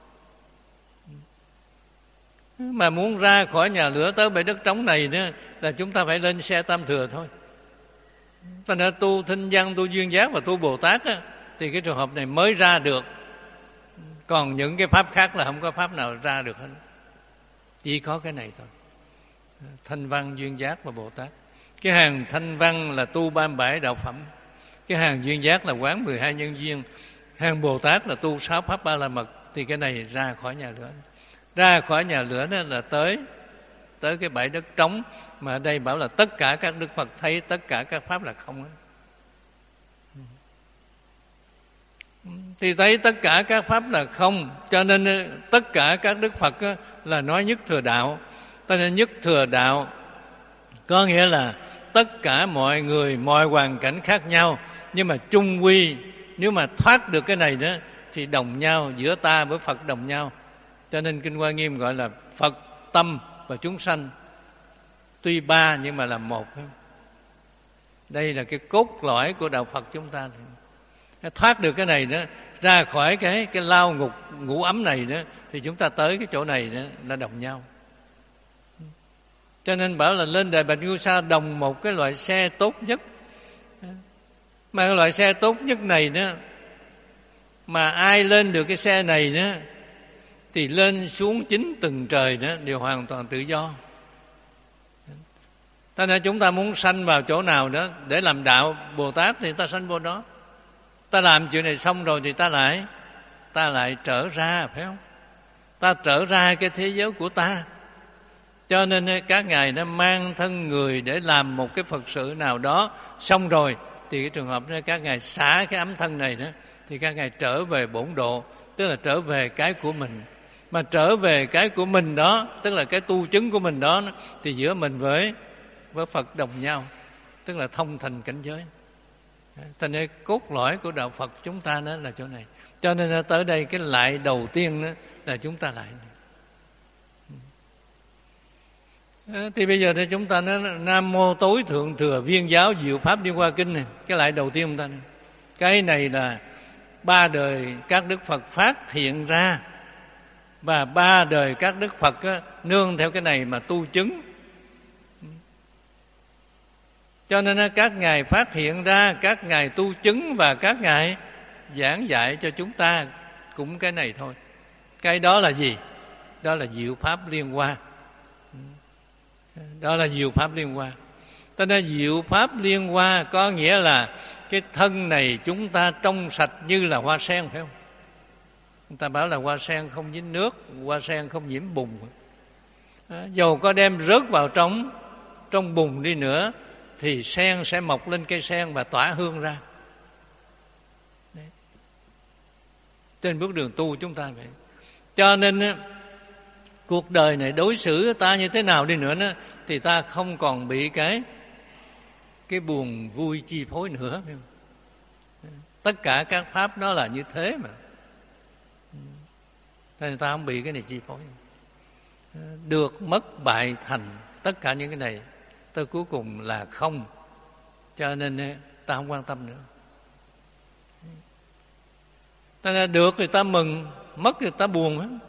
Mà muốn ra khỏi nhà lửa tới bãi đất trống này nữa, là chúng ta phải lên xe Tam Thừa thôi. Ta đã tu Thinh Văn, tu Duyên Giác và tu Bồ Tát á, thì cái trường hợp này mới ra được. Còn những cái pháp khác là không có pháp nào ra được hết. Chỉ có cái này thôi. Thanh Văn, Duyên Giác và Bồ Tát. Cái hàng Thanh Văn là tu ba mươi bảy đạo phẩm. Cái hàng Duyên Giác là quán mười hai nhân duyên. Hàng Bồ Tát là tu sáu pháp ba la mật. Thì cái này ra khỏi nhà lửa. Ra khỏi nhà lửa đó là tới tới cái bãi đất trống. Mà ở đây bảo là tất cả các Đức Phật thấy tất cả các pháp là không hết. Thì thấy tất cả các pháp là không. Cho nên tất cả các Đức Phật là nói nhất thừa đạo. Cho nên nhất thừa đạo có nghĩa là tất cả mọi người, mọi hoàn cảnh khác nhau, nhưng mà chung quy, nếu mà thoát được cái này đó thì đồng nhau, giữa ta với Phật đồng nhau. Cho nên Kinh Hoa Nghiêm gọi là Phật, tâm và chúng sanh tuy ba nhưng mà là một. Đây là cái cốt lõi của đạo Phật chúng ta. Thoát được cái này đó, ra khỏi cái cái lao ngục ngũ ấm này đó, thì chúng ta tới cái chỗ này đó là đồng nhau. Cho nên bảo là lên Đại Bạch Ngưu Sa đồng một cái loại xe tốt nhất. Mà cái loại xe tốt nhất này đó, mà ai lên được cái xe này đó, thì lên xuống chín tầng trời đó đều hoàn toàn tự do. Thế nên chúng ta muốn sanh vào chỗ nào đó để làm đạo Bồ Tát thì ta sanh vô đó. Ta làm chuyện này xong rồi thì ta lại ta lại trở ra, phải không? Ta trở ra cái thế giới của ta. Cho nên các ngài đã mang thân người để làm một cái Phật sự nào đó, xong rồi thì cái trường hợp đó các ngài xả cái ấm thân này đó, thì các ngài trở về bổn độ, tức là trở về cái của mình. Mà trở về cái của mình đó, tức là cái tu chứng của mình đó, thì giữa mình với với Phật đồng nhau, tức là thông thành cảnh giới. Thành ra cốt lõi của đạo Phật chúng ta đó là chỗ này. Cho nên tới đây cái lại đầu tiên đó là chúng ta lại. Thì bây giờ thì chúng ta nói Nam Mô Tối Thượng Thừa Viên Giáo Diệu Pháp Liên Hoa Kinh này. Cái lại đầu tiên chúng ta này. Cái này là ba đời các Đức Phật phát hiện ra, và ba đời các Đức Phật á, nương theo cái này mà tu chứng. Cho nên các ngài phát hiện ra, các ngài tu chứng và các ngài giảng dạy cho chúng ta cũng cái này thôi. Cái đó là gì? Đó là diệu pháp liên hoa. Đó là diệu pháp liên hoa. Cho nên diệu pháp liên hoa có nghĩa là cái thân này chúng ta trong sạch như là hoa sen, phải không? Người ta bảo là hoa sen không dính nước, hoa sen không nhiễm bùn. À, dầu có đem rớt vào trong trong bùn đi nữa thì sen sẽ mọc lên cây sen và tỏa hương ra. Đấy. Trên bước đường tu chúng ta vậy. Cho nên cuộc đời này đối xử ta như thế nào đi nữa đó, thì ta không còn bị cái cái buồn vui chi phối nữa. Phải không? Tất cả các pháp đó là như thế mà. Nên ta không bị cái này chi phối. Được mất bại thành, tất cả những cái này tới cuối cùng là không. Cho nên ta không quan tâm nữa. Ta nên được thì ta mừng, mất thì ta buồn hết.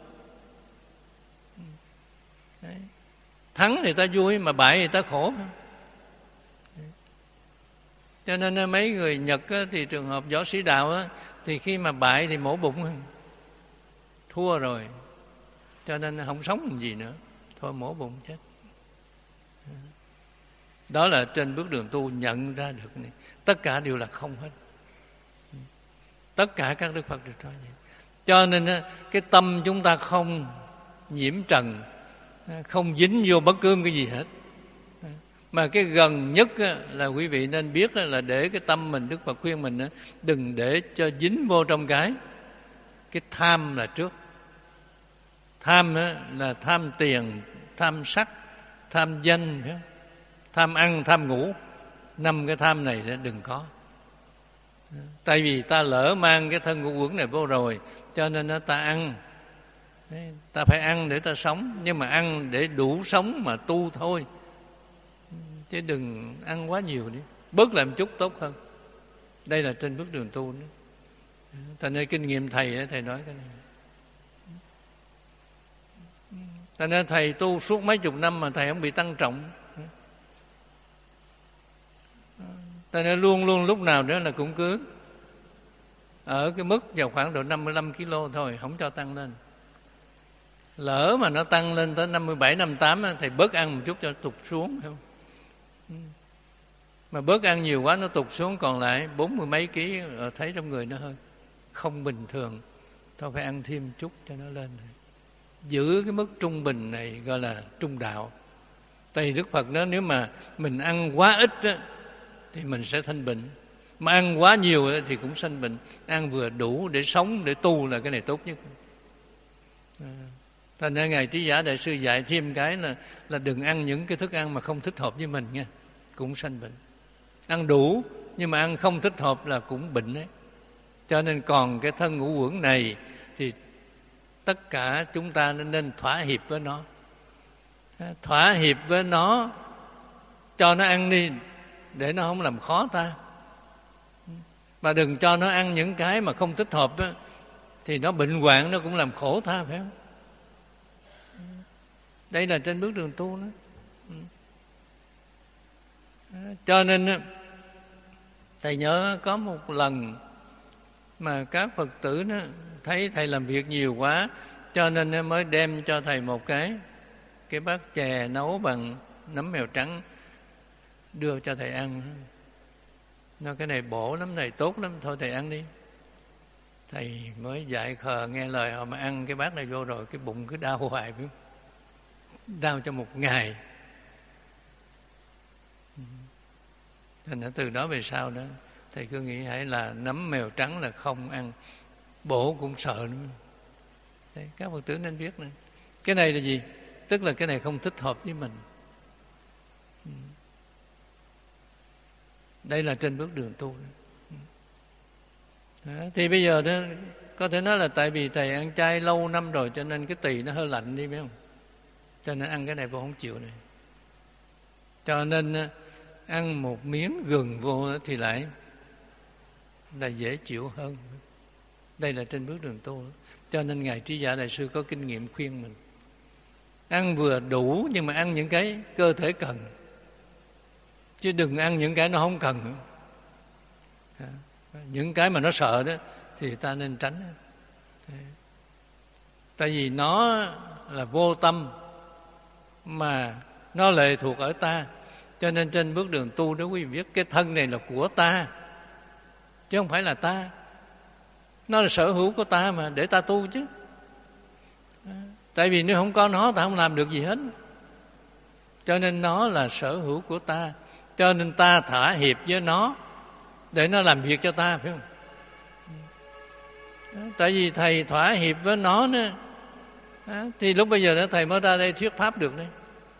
Thắng thì ta vui, mà bại thì ta khổ. Cho nên mấy người Nhật thì trường hợp võ sĩ đạo thì khi mà bại thì mổ bụng, thua rồi, cho nên không sống làm gì nữa, thôi mổ bụng chết. Đó là trên bước đường tu nhận ra được này, tất cả đều là không hết. Tất cả các Đức Phật đều nói vậy. Cho nên cái tâm chúng ta không nhiễm trần, không dính vô bất cứ cái gì hết. Mà cái gần nhất là quý vị nên biết là để cái tâm mình, Đức Phật khuyên mình đừng để cho dính vô trong cái cái tham là trước. Tham là tham tiền, tham sắc, tham danh, tham ăn, tham ngủ. Năm cái tham này đừng có. Tại vì ta lỡ mang cái thân ngũ uẩn này vô rồi, cho nên ta ăn. Ta phải ăn để ta sống, nhưng mà ăn để đủ sống mà tu thôi. Chứ đừng ăn quá nhiều đi, bớt lại một chút tốt hơn. Đây là trên bước đường tu đó. Thành nên kinh nghiệm thầy thầy nói cái này. Thành nên thầy tu suốt mấy chục năm mà thầy không bị tăng trọng. Thành nên luôn luôn lúc nào đó là cũng cứ ở cái mức vào khoảng độ năm mươi lăm ki lô thôi, không cho tăng lên. Lỡ mà nó tăng lên tới năm mươi bảy, năm mươi tám thầy bớt ăn một chút cho tụt xuống, phải không? Mà bớt ăn nhiều quá nó tụt xuống còn lại bốn mươi mấy ký, thấy trong người nó hơi không bình thường, thôi phải ăn thêm chút cho nó lên. Giữ cái mức trung bình này gọi là trung đạo. Tại vì Đức Phật nói nếu mà mình ăn quá ít á, thì mình sẽ sanh bệnh, mà ăn quá nhiều á, thì cũng sanh bệnh. Ăn vừa đủ để sống, để tu là cái này tốt nhất. À, thành ra Ngài Trí Giả Đại Sư dạy thêm cái là, là đừng ăn những cái thức ăn mà không thích hợp với mình nha, cũng sanh bệnh. Ăn đủ nhưng mà ăn không thích hợp là cũng bệnh đấy. Cho nên còn cái thân ngũ uẩn này thì tất cả chúng ta nên thỏa hiệp với nó. Thỏa hiệp với nó, cho nó ăn đi để nó không làm khó ta. Mà đừng cho nó ăn những cái mà không thích hợp đó, thì nó bệnh hoạn nó cũng làm khổ ta, phải không? Đây là trên bước đường tu đó. Cho nên thầy nhớ có một lần mà các Phật tử nó thấy thầy làm việc nhiều quá, cho nên mới đem cho thầy một cái cái bát chè nấu bằng nấm mèo trắng đưa cho thầy ăn. Nói cái này bổ lắm, thầy tốt lắm, thôi thầy ăn đi. Thầy mới dạy khờ nghe lời họ mà ăn cái bát này vô rồi cái bụng cứ đau hoài, đau cho một ngày. Thành ra từ đó về sau đó thầy cứ nghĩ hãy là nấm mèo trắng là không ăn, bổ cũng sợ nữa. Đấy, các Phật tử nên biết này. Cái này là gì? Tức là cái này không thích hợp với mình. Đây là trên bước đường tu. Đó, thì bây giờ đó, có thể nói là tại vì thầy ăn chay lâu năm rồi cho nên cái tỳ nó hơi lạnh đi, biết không? Cho nên ăn cái này vô không chịu này. Cho nên ăn một miếng gừng vô thì lại là dễ chịu hơn. Đây là trên bước đường tu. Cho nên Ngài Trí Giả Đại Sư có kinh nghiệm khuyên mình ăn vừa đủ, nhưng mà ăn những cái cơ thể cần. chứ đừng ăn những cái nó không cần. Những cái mà nó sợ đó thì ta nên tránh. Tại vì nó là vô tâm, mà nó lệ thuộc ở ta. Cho nên trên bước đường tu đó quý vị biết, cái thân này là của ta, chứ không phải là ta. Nó là sở hữu của ta mà, để ta tu chứ. Tại vì nếu không có nó, ta không làm được gì hết. Cho nên nó là sở hữu của ta. Cho nên ta thỏa hiệp với nó để nó làm việc cho ta, phải không? Tại vì thầy thỏa hiệp với nó nữa, thì lúc bây giờ đó thầy mới ra đây thuyết pháp được đấy.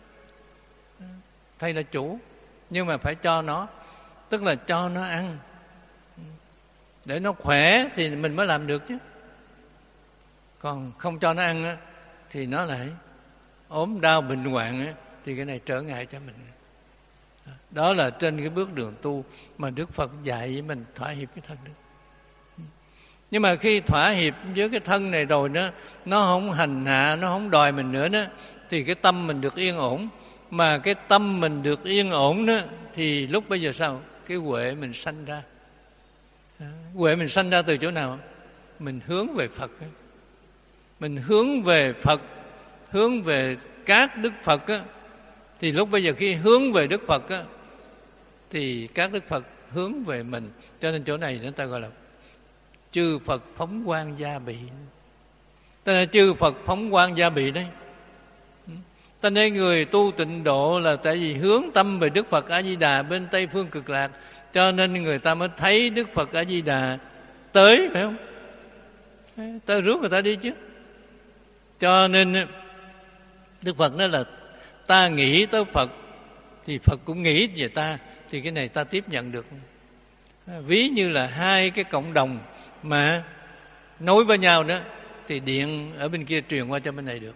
Thầy là chủ, nhưng mà phải cho nó, tức là cho nó ăn để nó khỏe thì mình mới làm được chứ. Còn không cho nó ăn thì nó lại ốm đau bệnh hoạn, thì cái này trở ngại cho mình. Đó là trên cái bước đường tu mà Đức Phật dạy với mình thỏa hiệp cái thân đó. Nhưng mà khi thỏa hiệp với cái thân này rồi đó, nó không hành hạ, nó không đòi mình nữa đó, thì cái tâm mình được yên ổn. Mà cái tâm mình được yên ổn đó, thì lúc bây giờ sao? Cái huệ mình sanh ra. Huệ mình sanh ra từ chỗ nào? Mình hướng về Phật. Mình hướng về Phật, hướng về các Đức Phật á, thì lúc bây giờ khi hướng về Đức Phật á, thì các Đức Phật hướng về mình. Cho nên chỗ này người ta gọi là chư Phật phóng quang gia bị. Tức là chư Phật phóng quang gia bị đấy. Ta nên người tu tịnh độ là tại vì hướng tâm về Đức Phật A Di Đà bên Tây phương cực lạc, cho nên người ta mới thấy Đức Phật A Di Đà tới, phải không? Ta rước người ta đi chứ. Cho nên Đức Phật nói là ta nghĩ tới Phật thì Phật cũng nghĩ về ta, thì cái này ta tiếp nhận được. Ví như là hai cái cộng đồng mà nối với nhau đó, thì điện ở bên kia truyền qua cho bên này được.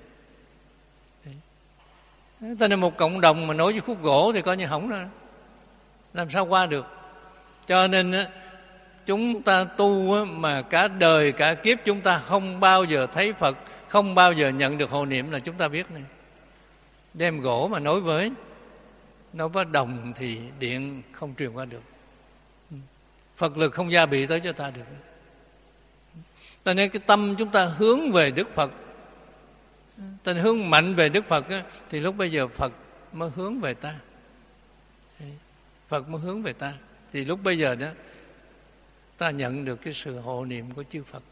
Ta nên một cộng đồng mà nối với khúc gỗ thì coi như hỏng rồi, làm sao qua được. Cho nên chúng ta tu mà cả đời cả kiếp chúng ta không bao giờ thấy Phật, không bao giờ nhận được hộ niệm là chúng ta biết này. Đem gỗ mà nối với nối với đồng thì điện không truyền qua được. Phật lực không gia bị tới cho ta được. Cho nên cái tâm chúng ta hướng về Đức Phật, ta hướng mạnh về Đức Phật á, thì lúc bây giờ Phật mới hướng về ta. Phật mới hướng về ta, thì lúc bây giờ đó ta nhận được cái sự hộ niệm của chư Phật.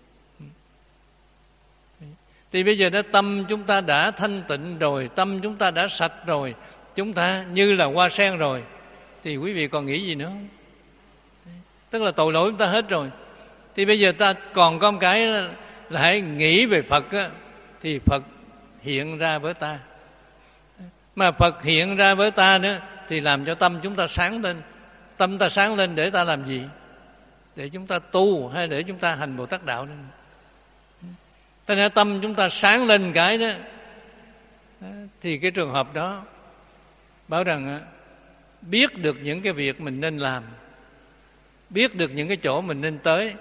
Thì bây giờ đó tâm chúng ta đã thanh tịnh rồi, tâm chúng ta đã sạch rồi, chúng ta như là hoa sen rồi, thì quý vị còn nghĩ gì nữa không? Tức là tội lỗi chúng ta hết rồi. Thì bây giờ ta còn có một cái là, là hãy nghĩ về Phật á, thì Phật hiện ra với ta. Mà Phật hiện ra với ta nữa thì làm cho tâm chúng ta sáng lên. Tâm ta sáng lên để ta làm gì? Để chúng ta tu hay để chúng ta hành Bồ Tát đạo nữa. Thế nên tâm chúng ta sáng lên cái đó, thì cái trường hợp đó bảo rằng biết được những cái việc mình nên làm, biết được những cái chỗ mình nên tới,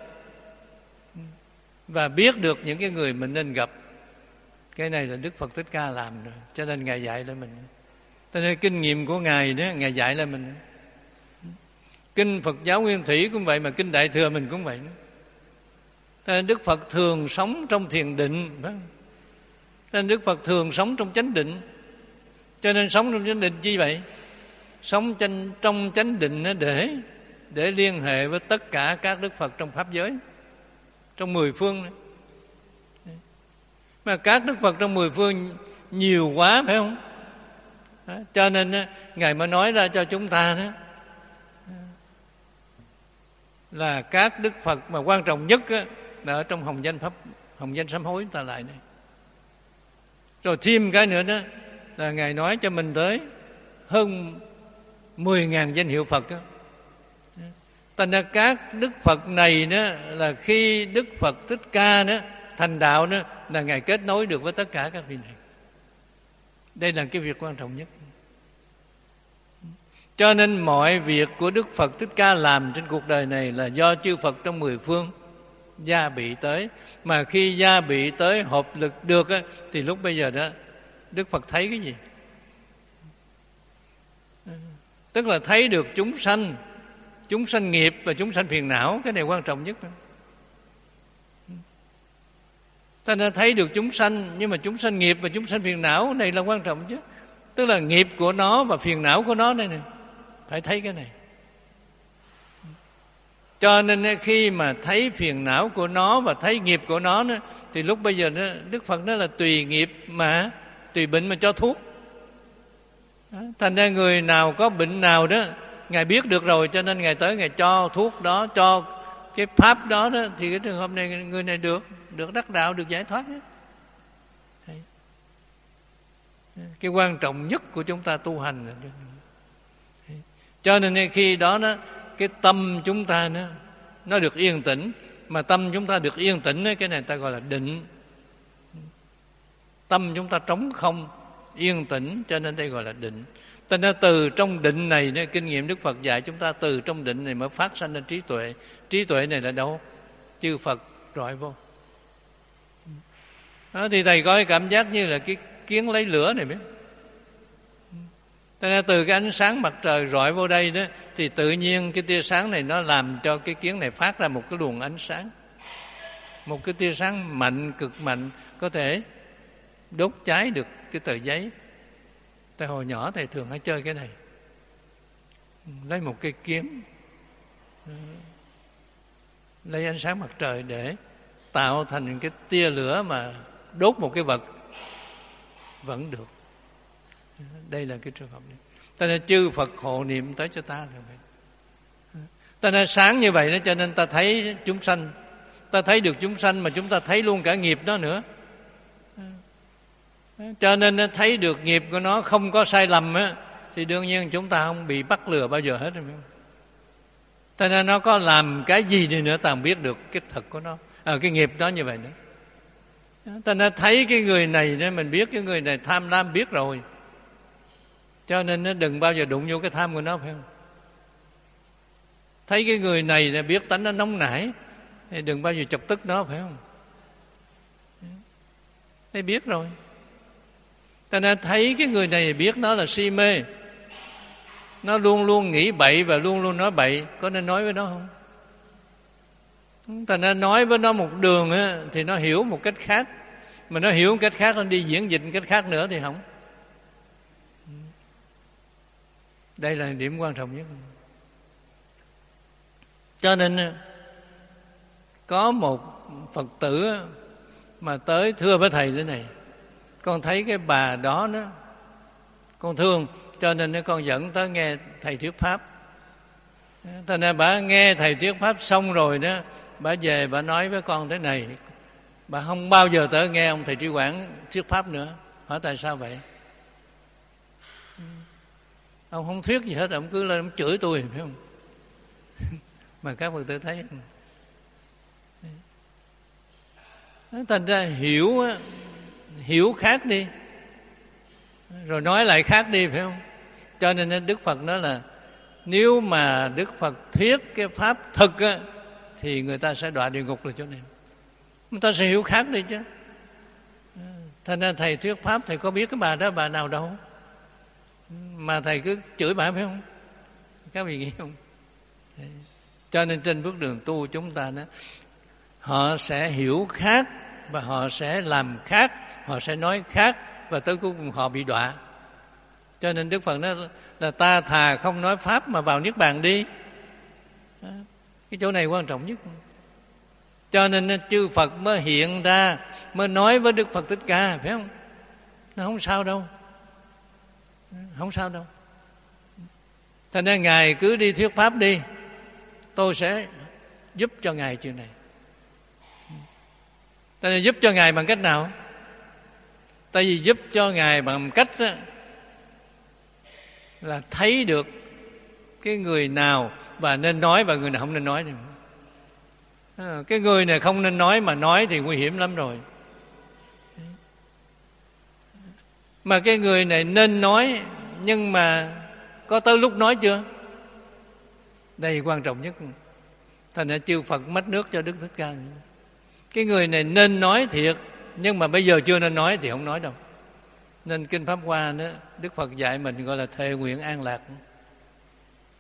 và biết được những cái người mình nên gặp. Cái này là Đức Phật Thích Ca làm rồi, cho nên Ngài dạy lại mình. Cho nên kinh nghiệm của Ngài đó, Ngài dạy lại mình. Kinh Phật giáo Nguyên Thủy cũng vậy, mà kinh Đại Thừa mình cũng vậy. Cho nên Đức Phật thường sống trong thiền định, phải không? Cho nên Đức Phật thường sống trong chánh định. Cho nên sống trong chánh định chi vậy? Sống trong, trong chánh định để để liên hệ với tất cả các Đức Phật trong Pháp giới, trong mười phương này. Mà các Đức Phật trong mười phương nhiều quá, phải không? Đó, cho nên Ngài mới nói ra cho chúng ta đó, là các Đức Phật mà quan trọng nhất đó, là ở trong hồng danh pháp, hồng danh sám hối chúng ta lại này. Rồi thêm cái nữa đó là Ngài nói cho mình tới hơn mười ngàn danh hiệu Phật đó. Thành ra các Đức Phật này đó là khi Đức Phật Thích Ca đó thành đạo đó là Ngài kết nối được với tất cả các vị này. Đây là cái việc quan trọng nhất. Cho nên mọi việc của Đức Phật Thích Ca làm trên cuộc đời này là do chư Phật trong mười phương gia bị tới. Mà khi gia bị tới hợp lực được á, thì lúc bây giờ đó Đức Phật thấy cái gì? Tức là thấy được chúng sanh, chúng sanh nghiệp và chúng sanh phiền não. Cái này quan trọng nhất. Ta đã thấy được chúng sanh, nhưng mà chúng sanh nghiệp và chúng sanh phiền não này là quan trọng chứ. Tức là nghiệp của nó và phiền não của nó đây nè, phải thấy cái này. Cho nên khi mà thấy phiền não của nó và thấy nghiệp của nó nữa, thì lúc bây giờ đó, Đức Phật nói là tùy nghiệp mà, tùy bệnh mà cho thuốc. Đó. Thành ra người nào có bệnh nào đó Ngài biết được rồi, cho nên Ngài tới Ngài cho thuốc đó, cho cái pháp đó, đó thì cái trường hợp này người này được được đắc đạo, được giải thoát đó. Cái quan trọng nhất của chúng ta tu hành là cho nên khi đó đó cái tâm chúng ta nó nó được yên tĩnh. Mà tâm chúng ta được yên tĩnh cái này ta gọi là định. Tâm chúng ta trống không, yên tĩnh, cho nên đây gọi là định. Cho nên từ trong định này, này kinh nghiệm Đức Phật dạy chúng ta từ trong định này mới phát sanh ra trí tuệ. Trí tuệ này là đâu? Chư Phật rọi vô. Đó, thì thầy có cái cảm giác như là cái kiến lấy lửa này biết. Cho nên từ cái ánh sáng mặt trời rọi vô đây đó, thì tự nhiên cái tia sáng này nó làm cho cái kiến này phát ra một cái luồng ánh sáng. Một cái tia sáng mạnh, cực mạnh, có thể đốt cháy được cái tờ giấy. Tại hồi nhỏ thầy thường hay chơi cái này. Lấy một cây kiếm, lấy ánh sáng mặt trời để tạo thành cái tia lửa mà đốt một cái vật vẫn được. Đây là cái trường hợp này. Ta nên chư Phật hộ niệm tới cho ta là vậy. Ta nên sáng như vậy đó, cho nên ta thấy chúng sanh. Ta thấy được chúng sanh mà chúng ta thấy luôn cả nghiệp đó nữa. Cho nên thấy được nghiệp của nó không có sai lầm á, thì đương nhiên chúng ta không bị bắt lừa bao giờ hết rồi. Cho nên nó có làm cái gì đi nữa ta không biết được cái thật của nó, à, cái nghiệp đó như vậy nữa. Ta nên thấy cái người này nên mình biết cái người này tham lam biết rồi. Cho nên nó đừng bao giờ đụng vô cái tham của nó, phải không? Thấy cái người này là biết tánh nó nóng nảy, thì đừng bao giờ chọc tức nó, phải không? Thấy biết rồi. Ta nên thấy cái người này biết nó là si mê, nó luôn luôn nghĩ bậy và luôn luôn nói bậy, có nên nói với nó không? Ta nên nói với nó một đường á, thì nó hiểu một cách khác. Mà nó hiểu một cách khác, nó đi diễn dịch một cách khác nữa thì không. Đây là điểm quan trọng nhất. Cho nên có một Phật tử mà tới thưa với thầy thế này: con thấy cái bà đó đó, con thương, cho nên con dẫn tới nghe thầy thuyết pháp. Thế nên bà nghe thầy thuyết pháp xong rồi đó, bà về bà nói với con thế này: bà không bao giờ tới nghe ông thầy Trí Quảng thuyết pháp nữa. Hỏi tại sao vậy? Ông không thuyết gì hết, ông cứ lên ông chửi tôi, phải không? Mà các Phật tử thấy thành ra hiểu hiểu khác đi, rồi nói lại khác đi, phải không? Cho nên Đức Phật nói là nếu mà Đức Phật thuyết cái pháp thực á, thì người ta sẽ đọa địa ngục rồi. Cho nên người ta sẽ hiểu khác đi chứ. Thành ra thầy thuyết pháp, thầy có biết cái bà đó bà nào đâu mà thầy cứ chửi bà, phải không? Các vị nghĩ không? Cho nên trên bước đường tu chúng ta đó, họ sẽ hiểu khác và họ sẽ làm khác, họ sẽ nói khác, và tới cuối cùng họ bị đọa. Cho nên Đức Phật nói là ta thà không nói pháp mà vào Niết Bàn đi. Cái chỗ này quan trọng nhất. Cho nên chư Phật mới hiện ra, mới nói với Đức Phật Thích Ca, phải không? Nó không sao đâu, không sao đâu. Thành ra Ngài cứ đi thuyết pháp đi, tôi sẽ giúp cho Ngài chuyện này. Tại vì giúp cho Ngài bằng cách nào? Tại vì giúp cho Ngài bằng cách đó, là thấy được cái người nào và nên nói và người nào không nên nói. À, cái người này không nên nói mà nói thì nguy hiểm lắm rồi. Mà cái người này nên nói, nhưng mà có tới lúc nói chưa? Đây quan trọng nhất. Thành ra chư Phật mất nước cho Đức Thích Ca. Cái người này nên nói thiệt, nhưng mà bây giờ chưa nên nói thì không nói đâu. Nên Kinh Pháp Hoa đó, Đức Phật dạy mình gọi là thề nguyện an lạc.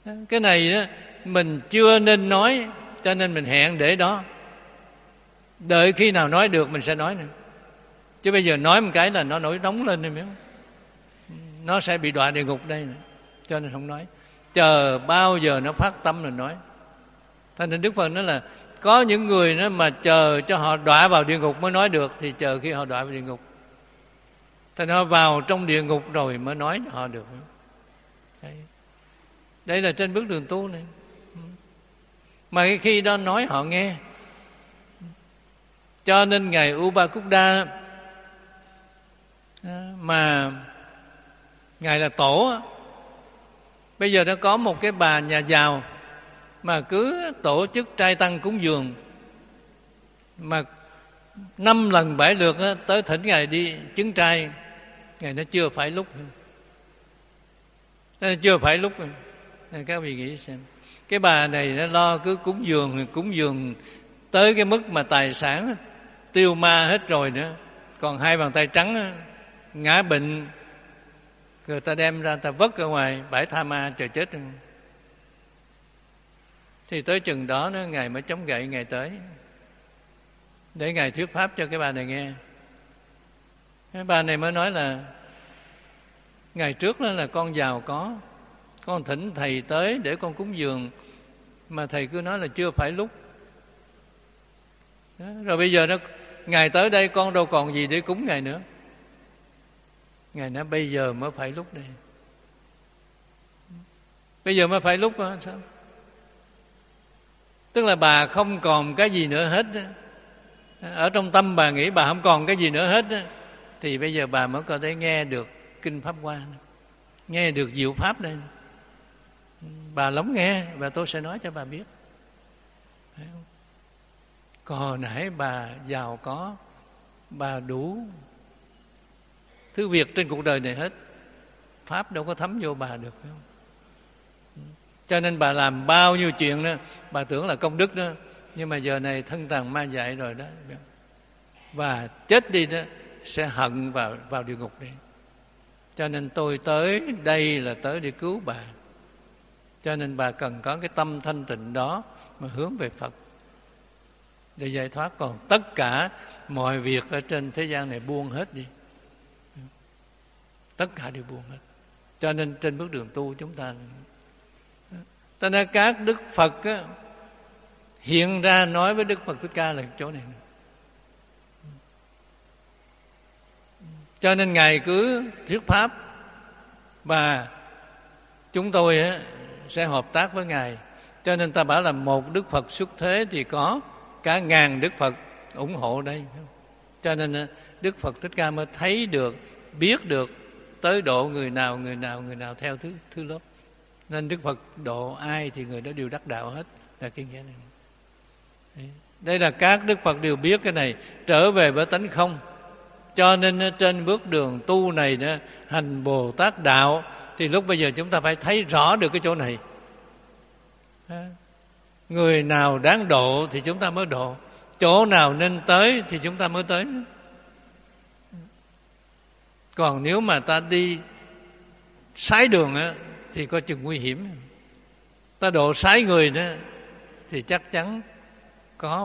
Cái này đó, mình chưa nên nói, cho nên mình hẹn để đó. Đợi khi nào nói được mình sẽ nói nữa. Chứ bây giờ nói một cái là nó nổi nóng lên, em biết không? Nó sẽ bị đọa địa ngục đây nữa. Cho nên không nói. Chờ bao giờ nó phát tâm rồi nói. Thế nên Đức Phật nói là có những người đó mà chờ cho họ đọa vào địa ngục mới nói được, thì chờ khi họ đọa vào địa ngục. Thế nên họ vào trong địa ngục rồi mới nói cho họ được. Đấy, Đây là trên bước đường tu này. Mà khi đó nói họ nghe. Cho nên Ngài Upakutta mà Ngài là tổ, bây giờ nó có một cái bà nhà giàu mà cứ tổ chức trai tăng cúng dường, mà năm lần bảy lượt tới thỉnh Ngài đi chứng trai, Ngài nó chưa phải lúc. Nó chưa phải lúc. Nên các vị nghĩ xem, cái bà này nó lo cứ cúng dường, cúng dường tới cái mức mà tài sản tiêu ma hết rồi nữa, còn hai bàn tay trắng ngã bệnh, người ta đem ra ta vất ở ngoài bãi tha ma chờ chết. Thì tới chừng đó nó Ngài mới chống gậy Ngài tới để Ngài thuyết pháp cho cái bà này nghe. Cái bà này mới nói là ngày trước đó là con giàu có, con thỉnh thầy tới để con cúng dường, mà thầy cứ nói là chưa phải lúc. Đó, rồi bây giờ nó Ngài tới đây con đâu còn gì để cúng Ngài nữa. Ngài nói bây giờ mới phải lúc đây. Bây giờ mới phải lúc đó, sao? Tức là bà không còn cái gì nữa hết. Ở trong tâm bà nghĩ bà không còn cái gì nữa hết, thì bây giờ bà mới có thể nghe được Kinh Pháp Hoa, nghe được diệu pháp đây. Bà lắng nghe và tôi sẽ nói cho bà biết. Thấy không? Còn hồi nãy bà giàu có, bà đủ thứ việc trên cuộc đời này hết, pháp đâu có thấm vô bà được, phải không? Cho nên bà làm bao nhiêu chuyện đó, bà tưởng là công đức đó, nhưng mà giờ này thân tàn ma dại rồi đó, và chết đi đó sẽ hận vào vào địa ngục đi. Cho nên tôi tới đây là tới để cứu bà. Cho nên bà cần có cái tâm thanh tịnh đó mà hướng về Phật để giải thoát. Còn tất cả mọi việc ở trên thế gian này buông hết đi, tất cả đều buông hết. Cho nên trên bước đường tu chúng ta, cho nên các Đức Phật á, hiện ra nói với Đức Phật Thích Ca là chỗ này. Cho nên Ngài cứ thuyết pháp và chúng tôi á, sẽ hợp tác với Ngài. Cho nên ta bảo là một Đức Phật xuất thế thì có cả ngàn Đức Phật ủng hộ đây. Cho nên Đức Phật Thích Ca mới thấy được, biết được tới độ người nào, người nào, người nào theo thứ thứ lớp. Nên Đức Phật độ ai thì người đó đều đắc đạo hết, là cái nghĩa này. Đấy. Đây là các Đức Phật đều biết cái này, trở về với tánh không. Cho nên trên bước đường tu này đó, hành Bồ Tát đạo, thì lúc bây giờ chúng ta phải thấy rõ được cái chỗ này. Người nào đáng độ thì chúng ta mới độ, chỗ nào nên tới thì chúng ta mới tới. Còn nếu mà ta đi sái đường á, thì có chừng nguy hiểm. Ta độ sái người đó thì chắc chắn có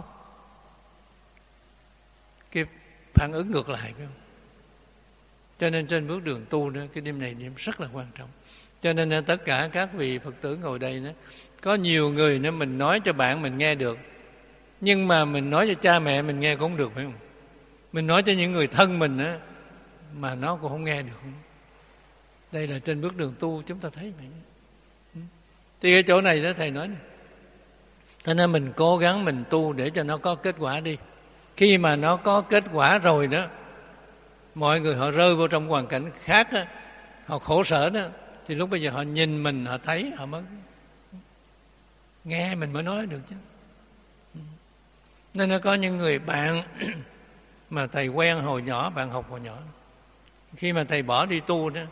cái phản ứng ngược lại, phải không? Cho nên trên bước đường tu đó, cái đêm này đêm rất là quan trọng. Cho nên tất cả các vị Phật tử ngồi đây đó, có nhiều người nữa mình nói cho bạn mình nghe được, nhưng mà mình nói cho cha mẹ mình nghe cũng không được, phải không? Mình nói cho những người thân mình á, mà nó cũng không nghe được. Đây là trên bước đường tu chúng ta thấy vậy. Thì cái chỗ này đó thầy nói này. Cho nên mình cố gắng mình tu để cho nó có kết quả đi. Khi mà nó có kết quả rồi đó, mọi người họ rơi vào trong hoàn cảnh khác đó, họ khổ sở đó, thì lúc bây giờ họ nhìn mình, họ thấy, họ mới nghe mình mới nói được chứ. Nên nó có những người bạn mà thầy quen hồi nhỏ, bạn học hồi nhỏ, khi mà thầy bỏ đi tu đó,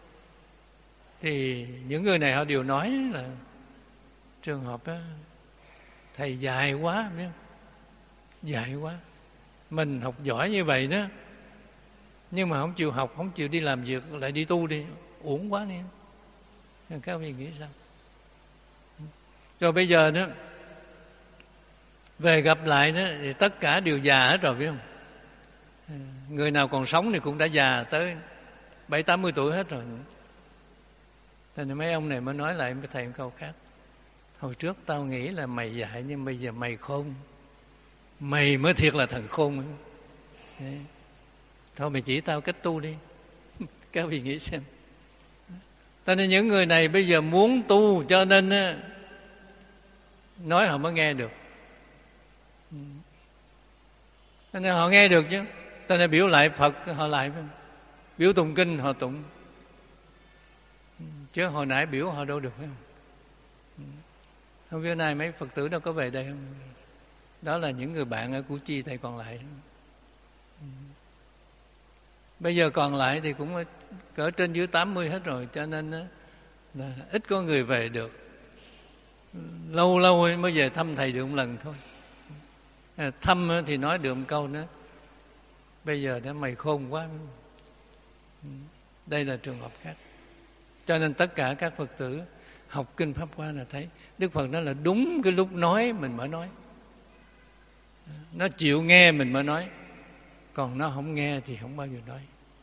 thì những người này họ đều nói là trường hợp đó, thầy dài quá, biết không? Dài quá. Mình học giỏi như vậy đó, nhưng mà không chịu học, không chịu đi làm việc, lại đi tu đi, uổng quá đi. Các vị nghĩ sao? Rồi bây giờ đó về gặp lại đó thì tất cả đều già hết rồi, biết không? Người nào còn sống thì cũng đã già tới bảy tám mươi tuổi hết rồi. Thế nên mấy ông này mới nói lại với thầy một câu khác: hồi trước tao nghĩ là mày dạy, nhưng bây giờ mày khôn. Mày mới thiệt là thằng khôn. Đấy. Thôi mày chỉ tao cách tu đi. Các vị nghĩ xem. Cho nên những người này bây giờ muốn tu, cho nên nói họ mới nghe được. Cho nên họ nghe được chứ. Cho nên biểu lại Phật họ lại, biểu tụng kinh họ tụng, chứ hồi nãy biểu họ đâu được, phải không? Không biết nay mấy Phật tử đâu có về đây không? Đó là những người bạn ở Củ Chi thầy còn lại. Bây giờ còn lại thì cũng cỡ trên dưới tám mươi hết rồi, cho nên là ít có người về được. Lâu lâu mới về thăm thầy được một lần thôi. Thăm thì nói được một câu nữa: bây giờ đó mày khôn quá. Đây là trường hợp khác. Cho nên tất cả các Phật tử học kinh Pháp Hoa là thấy Đức Phật nói là đúng cái lúc nói mình mới nói. Nó chịu nghe mình mới nói, còn nó không nghe thì không bao giờ nói.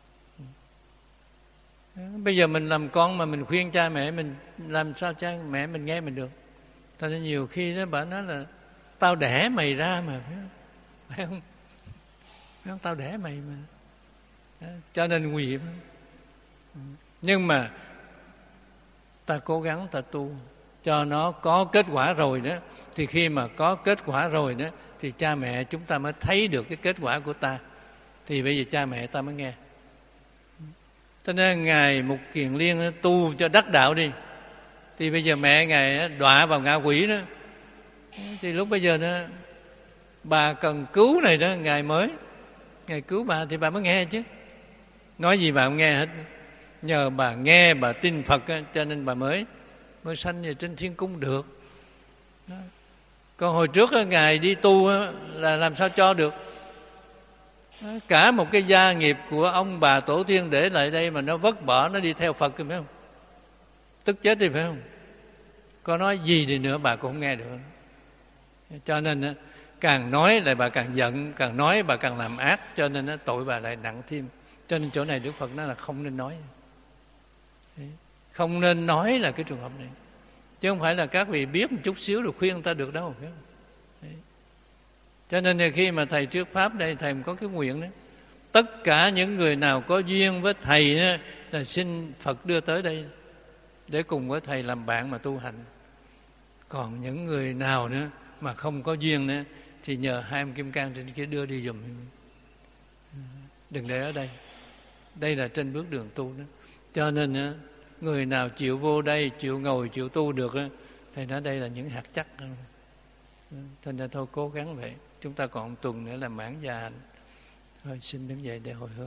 Bây giờ mình làm con mà mình khuyên cha mẹ mình, làm sao cha mẹ mình nghe mình được? Cho nên nhiều khi đó bà nói là tao đẻ mày ra mà, phải không? Phải không? Phải không? Tao đẻ mày mà. Đó, cho nên nguy hiểm. Nhưng mà ta cố gắng ta tu cho nó có kết quả rồi đó, thì khi mà có kết quả rồi đó thì cha mẹ chúng ta mới thấy được cái kết quả của ta, thì bây giờ cha mẹ ta mới nghe. Cho nên Ngài Mục Kiền Liên tu cho đắc đạo đi, thì bây giờ mẹ Ngài đọa vào ngạ quỷ đó, thì lúc bây giờ đó bà cần cứu này đó, Ngài mới Ngài cứu bà thì bà mới nghe chứ. Nói gì bà không nghe hết. Nhờ bà nghe, bà tin Phật á, cho nên bà mới mới sanh về trên thiên cung được đó. Còn hồi trước á, Ngài đi tu á, là làm sao cho được đó. Cả một cái gia nghiệp của ông bà tổ tiên để lại đây mà nó vứt bỏ, nó đi theo Phật, phải không? Tức chết đi, phải không? Có nói gì đi nữa bà cũng không nghe được. Cho nên á, càng nói lại bà càng giận, càng nói bà càng làm ác, cho nên á, tội bà lại nặng thêm. Cho nên chỗ này Đức Phật nói là không nên nói. Không nên nói là cái trường hợp này, chứ không phải là các vị biết một chút xíu rồi khuyên người ta được đâu, phải không? Đấy. Cho nên là khi mà thầy thuyết pháp đây, thầy có cái nguyện đó, tất cả những người nào có duyên với thầy đó, là xin Phật đưa tới đây để cùng với thầy làm bạn mà tu hành. Còn những người nào nữa mà không có duyên nữa thì nhờ hai ông Kim Cang trên kia đưa đi giùm, đừng để ở đây. Đây là trên bước đường tu đó. Cho nên người nào chịu vô đây, chịu ngồi, chịu tu được thì nói đây là những hạt chắc. Cho nên thôi cố gắng vậy. Chúng ta còn một tuần nữa là mãn gia hạnh. Thôi xin đứng dậy để hồi hướng.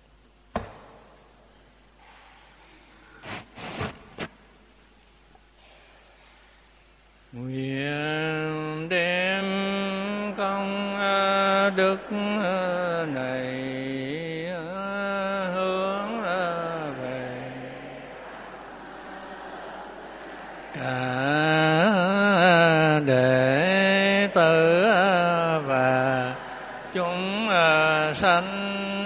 Nguyện đem công đức này hướng về cả đệ tử và chúng sanh